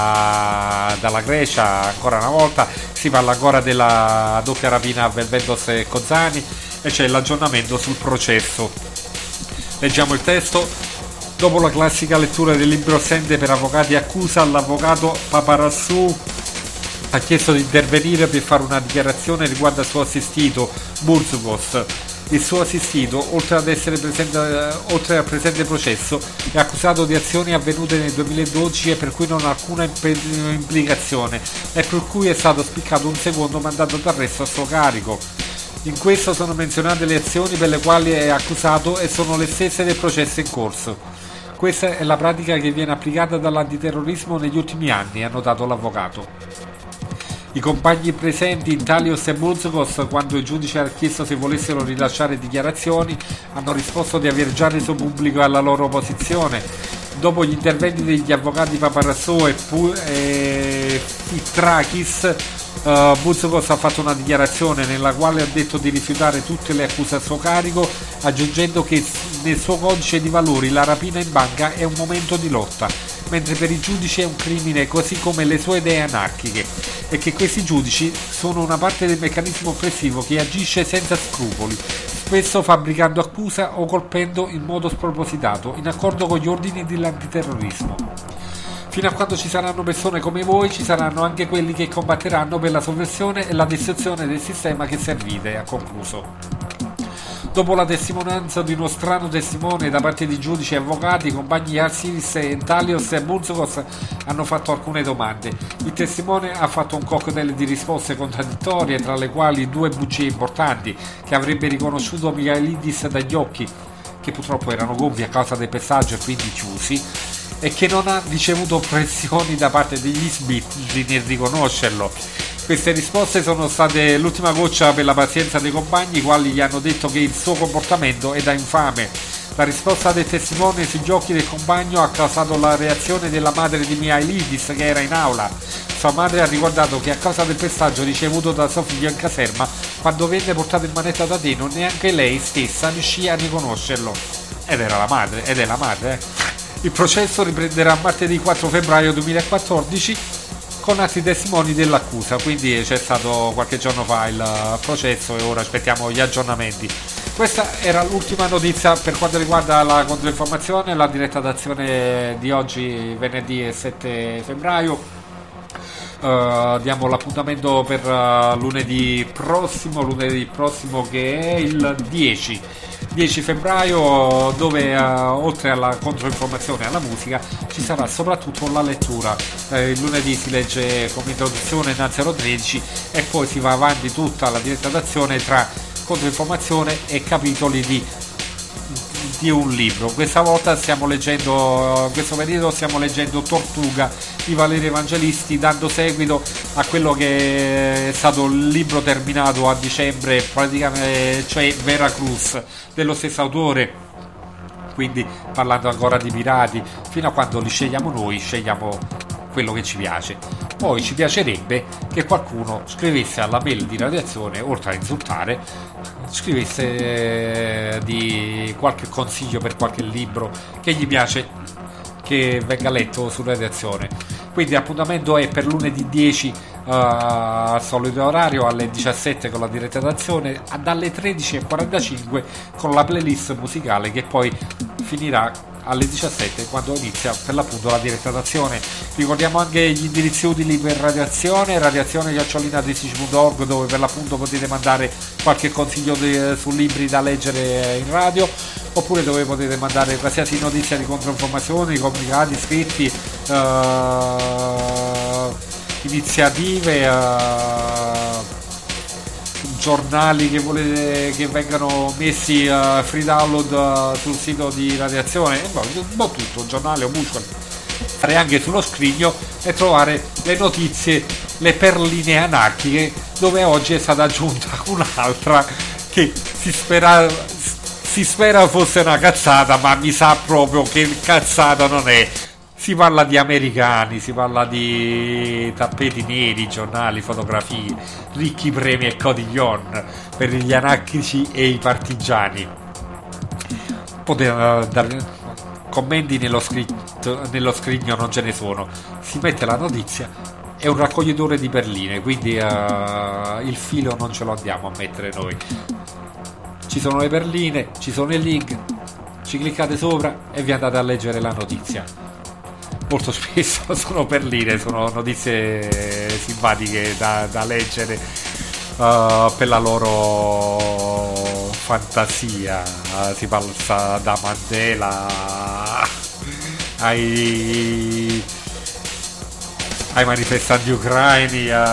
da, dalla Grecia, ancora una volta si parla ancora della doppia rapina a Velventos e Kozani e c'è l'aggiornamento sul processo. Leggiamo il testo. Dopo la classica lettura del libro assente per avvocati accusa, l'avvocato Paparassou ha chiesto di intervenire per fare una dichiarazione riguardo al suo assistito Bouzoukas. Il suo assistito, oltre ad essere presente, oltre al presente processo, è accusato di azioni avvenute nel duemiladodici e per cui non ha alcuna implicazione e per cui è stato spiccato un secondo mandato d'arresto a suo carico. In questo sono menzionate le azioni per le quali è accusato e sono le stesse del processo in corso. Questa è la pratica che viene applicata dall'antiterrorismo negli ultimi anni, ha notato l'avvocato. I compagni presenti, Intalios e Bouzoukas, quando il giudice ha chiesto se volessero rilasciare dichiarazioni, hanno risposto di aver già reso pubblico la loro posizione. Dopo gli interventi degli avvocati Paparassou e, Pu- e Fitrakis, uh, Bouzoukas ha fatto una dichiarazione nella quale ha detto di rifiutare tutte le accuse a suo carico, aggiungendo che nel suo codice di valori la rapina in banca è un momento di lotta, mentre per i giudici è un crimine, così come le sue idee anarchiche, e che questi giudici sono una parte del meccanismo oppressivo che agisce senza scrupoli, spesso fabbricando accusa o colpendo in modo spropositato, in accordo con gli ordini dell'antiterrorismo. Fino a quando ci saranno persone come voi, ci saranno anche quelli che combatteranno per la sovversione e la distruzione del sistema che servite, ha concluso. Dopo la testimonianza di uno strano testimone da parte di giudici e avvocati, i compagni Arsiris, Intalios e Bouzoukas hanno fatto alcune domande. Il testimone ha fatto un cocktail di risposte contraddittorie, tra le quali due bugie importanti, che avrebbe riconosciuto Michailidis dagli occhi, che purtroppo erano gonfi a causa del pestaggio e quindi chiusi, e che non ha ricevuto pressioni da parte degli sbirri nel riconoscerlo. Queste risposte sono state l'ultima goccia per la pazienza dei compagni, i quali gli hanno detto che il suo comportamento è da infame. La risposta del testimone sugli occhi del compagno ha causato la reazione della madre di Michailidis, che era in aula. Sua madre ha ricordato che a causa del pestaggio ricevuto da suo figlio in caserma, quando venne portato in manetta da Ateno, neanche lei stessa riuscì a riconoscerlo. Ed era la madre, ed è la madre, eh. Il processo riprenderà martedì quattro febbraio duemilaquattordici con altri testimoni dell'accusa, quindi c'è stato qualche giorno fa il processo e ora aspettiamo gli aggiornamenti. Questa era l'ultima notizia per quanto riguarda la controinformazione, la diretta d'azione di oggi, venerdì sette febbraio. Uh, diamo l'appuntamento per uh, lunedì prossimo, lunedì prossimo che è il dieci febbraio, dove uh, oltre alla controinformazione e alla musica ci sarà soprattutto la lettura. Eh, il lunedì si legge come introduzione Nancy tredici e poi si va avanti tutta la diretta d'azione tra controinformazione e capitoli di di un libro. Questa volta stiamo leggendo, in questo periodo stiamo leggendo Tortuga di Valerio Evangelisti, dando seguito a quello che è stato il libro terminato a dicembre, praticamente, cioè Veracruz, dello stesso autore, quindi parlando ancora di pirati, fino a quando li scegliamo noi, scegliamo quello che ci piace. Poi ci piacerebbe che qualcuno scrivesse alla mail di Radiazione, oltre a insultare, scrivesse di qualche consiglio per qualche libro che gli piace che venga letto su Radiazione. Quindi l'appuntamento è per lunedì dieci uh, al solito orario, alle diciassette con la diretta d'azione, dalle tredici e quarantacinque con la playlist musicale, che poi finirà alle diciassette quando inizia per l'appunto la diretta d'azione. Ricordiamo anche gli indirizzi utili per Radiazione, radiazione chiocciola desici punto org, dove per l'appunto potete mandare qualche consiglio de, su libri da leggere in radio, oppure dove potete mandare qualsiasi notizia di controinformazioni, comunicati, scritti, uh, iniziative, uh, giornali che volete che vengano messi uh, free download uh, sul sito di Radiazione, un po' tutto, un giornale o muscoli, fare anche sullo scrigno e trovare le notizie le perline anarchiche, dove oggi è stata aggiunta un'altra che si spera, si spera fosse una cazzata, ma mi sa proprio che cazzata non è. Si parla di americani, si parla di tappeti neri, giornali, fotografie, ricchi premi e cotillon per gli anarchici e i partigiani. Potete dare commenti nello, scritto, nello scrigno, non ce ne sono. Si mette la notizia, è un raccoglitore di perline, quindi uh, il filo non ce lo andiamo a mettere noi. Ci sono le perline, ci sono i link, ci cliccate sopra e vi andate a leggere la notizia. Molto spesso sono perline, sono notizie simpatiche da, da leggere uh, per la loro fantasia. Uh, si passa da Mandela ai, ai manifestanti ucraini a,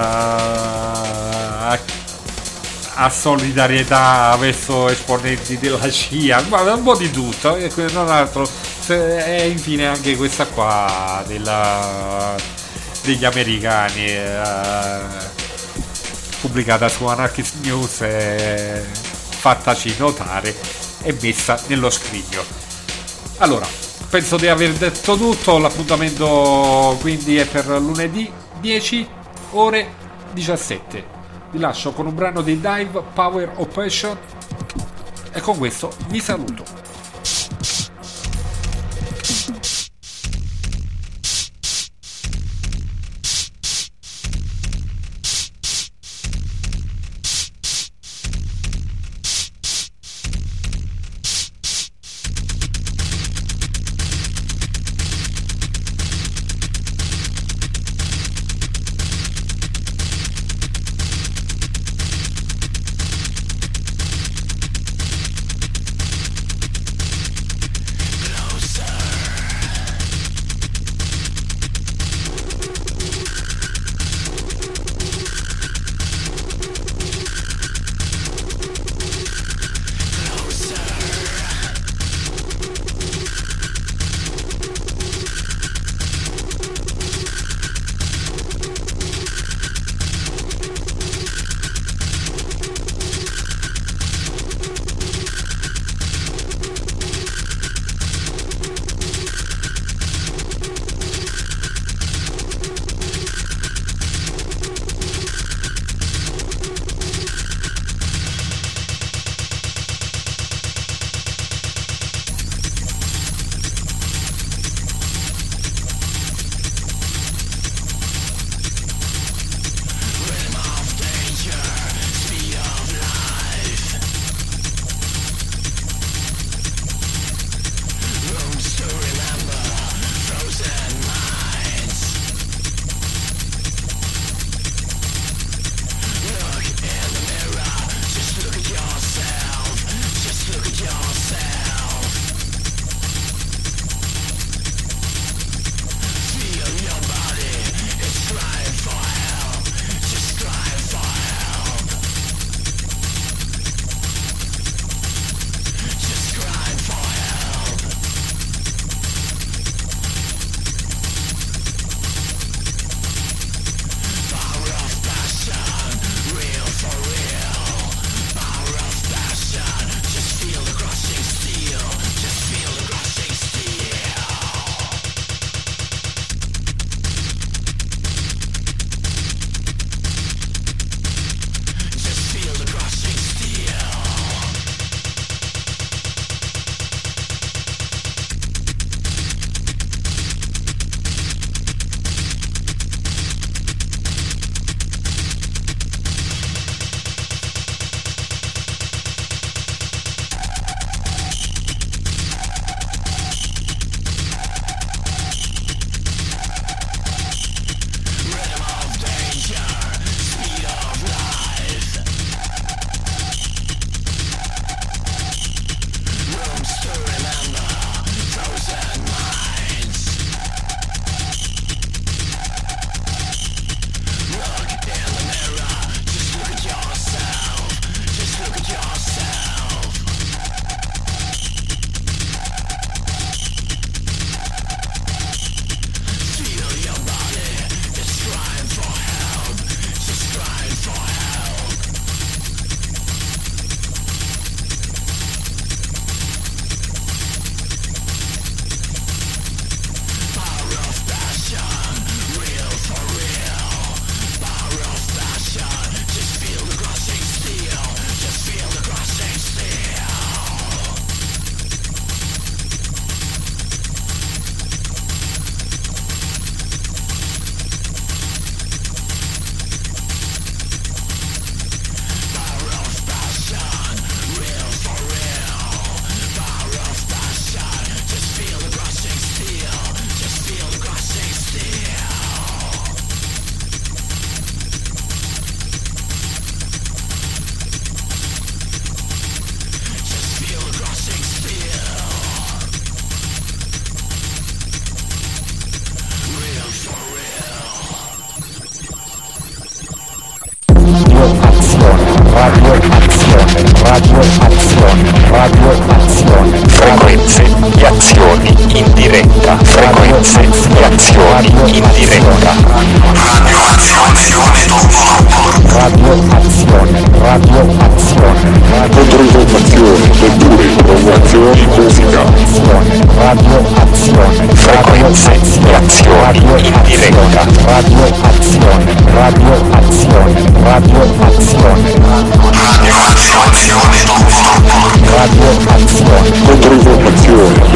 a, a solidarietà verso esponenti della C I A, ma un po' di tutto, e non altro. E infine anche questa qua della, degli americani, eh, pubblicata su Anarchist News, eh, fattaci notare e messa nello scrigno. Allora, penso di aver detto tutto. L'appuntamento quindi è per lunedì dieci ore diciassette. Vi lascio con un brano di Dive, Power of Passion, e con questo vi saluto. in diretta. Radio Azione Radio Azione, Radio Azione, controinformazioni, letture, informazioni, musica. Radio Azione, frequenze di azioni in diretta. Radio Azione, Radio Azione, Radio Azione, Radio Azione, Radio Azione, controinformazioni.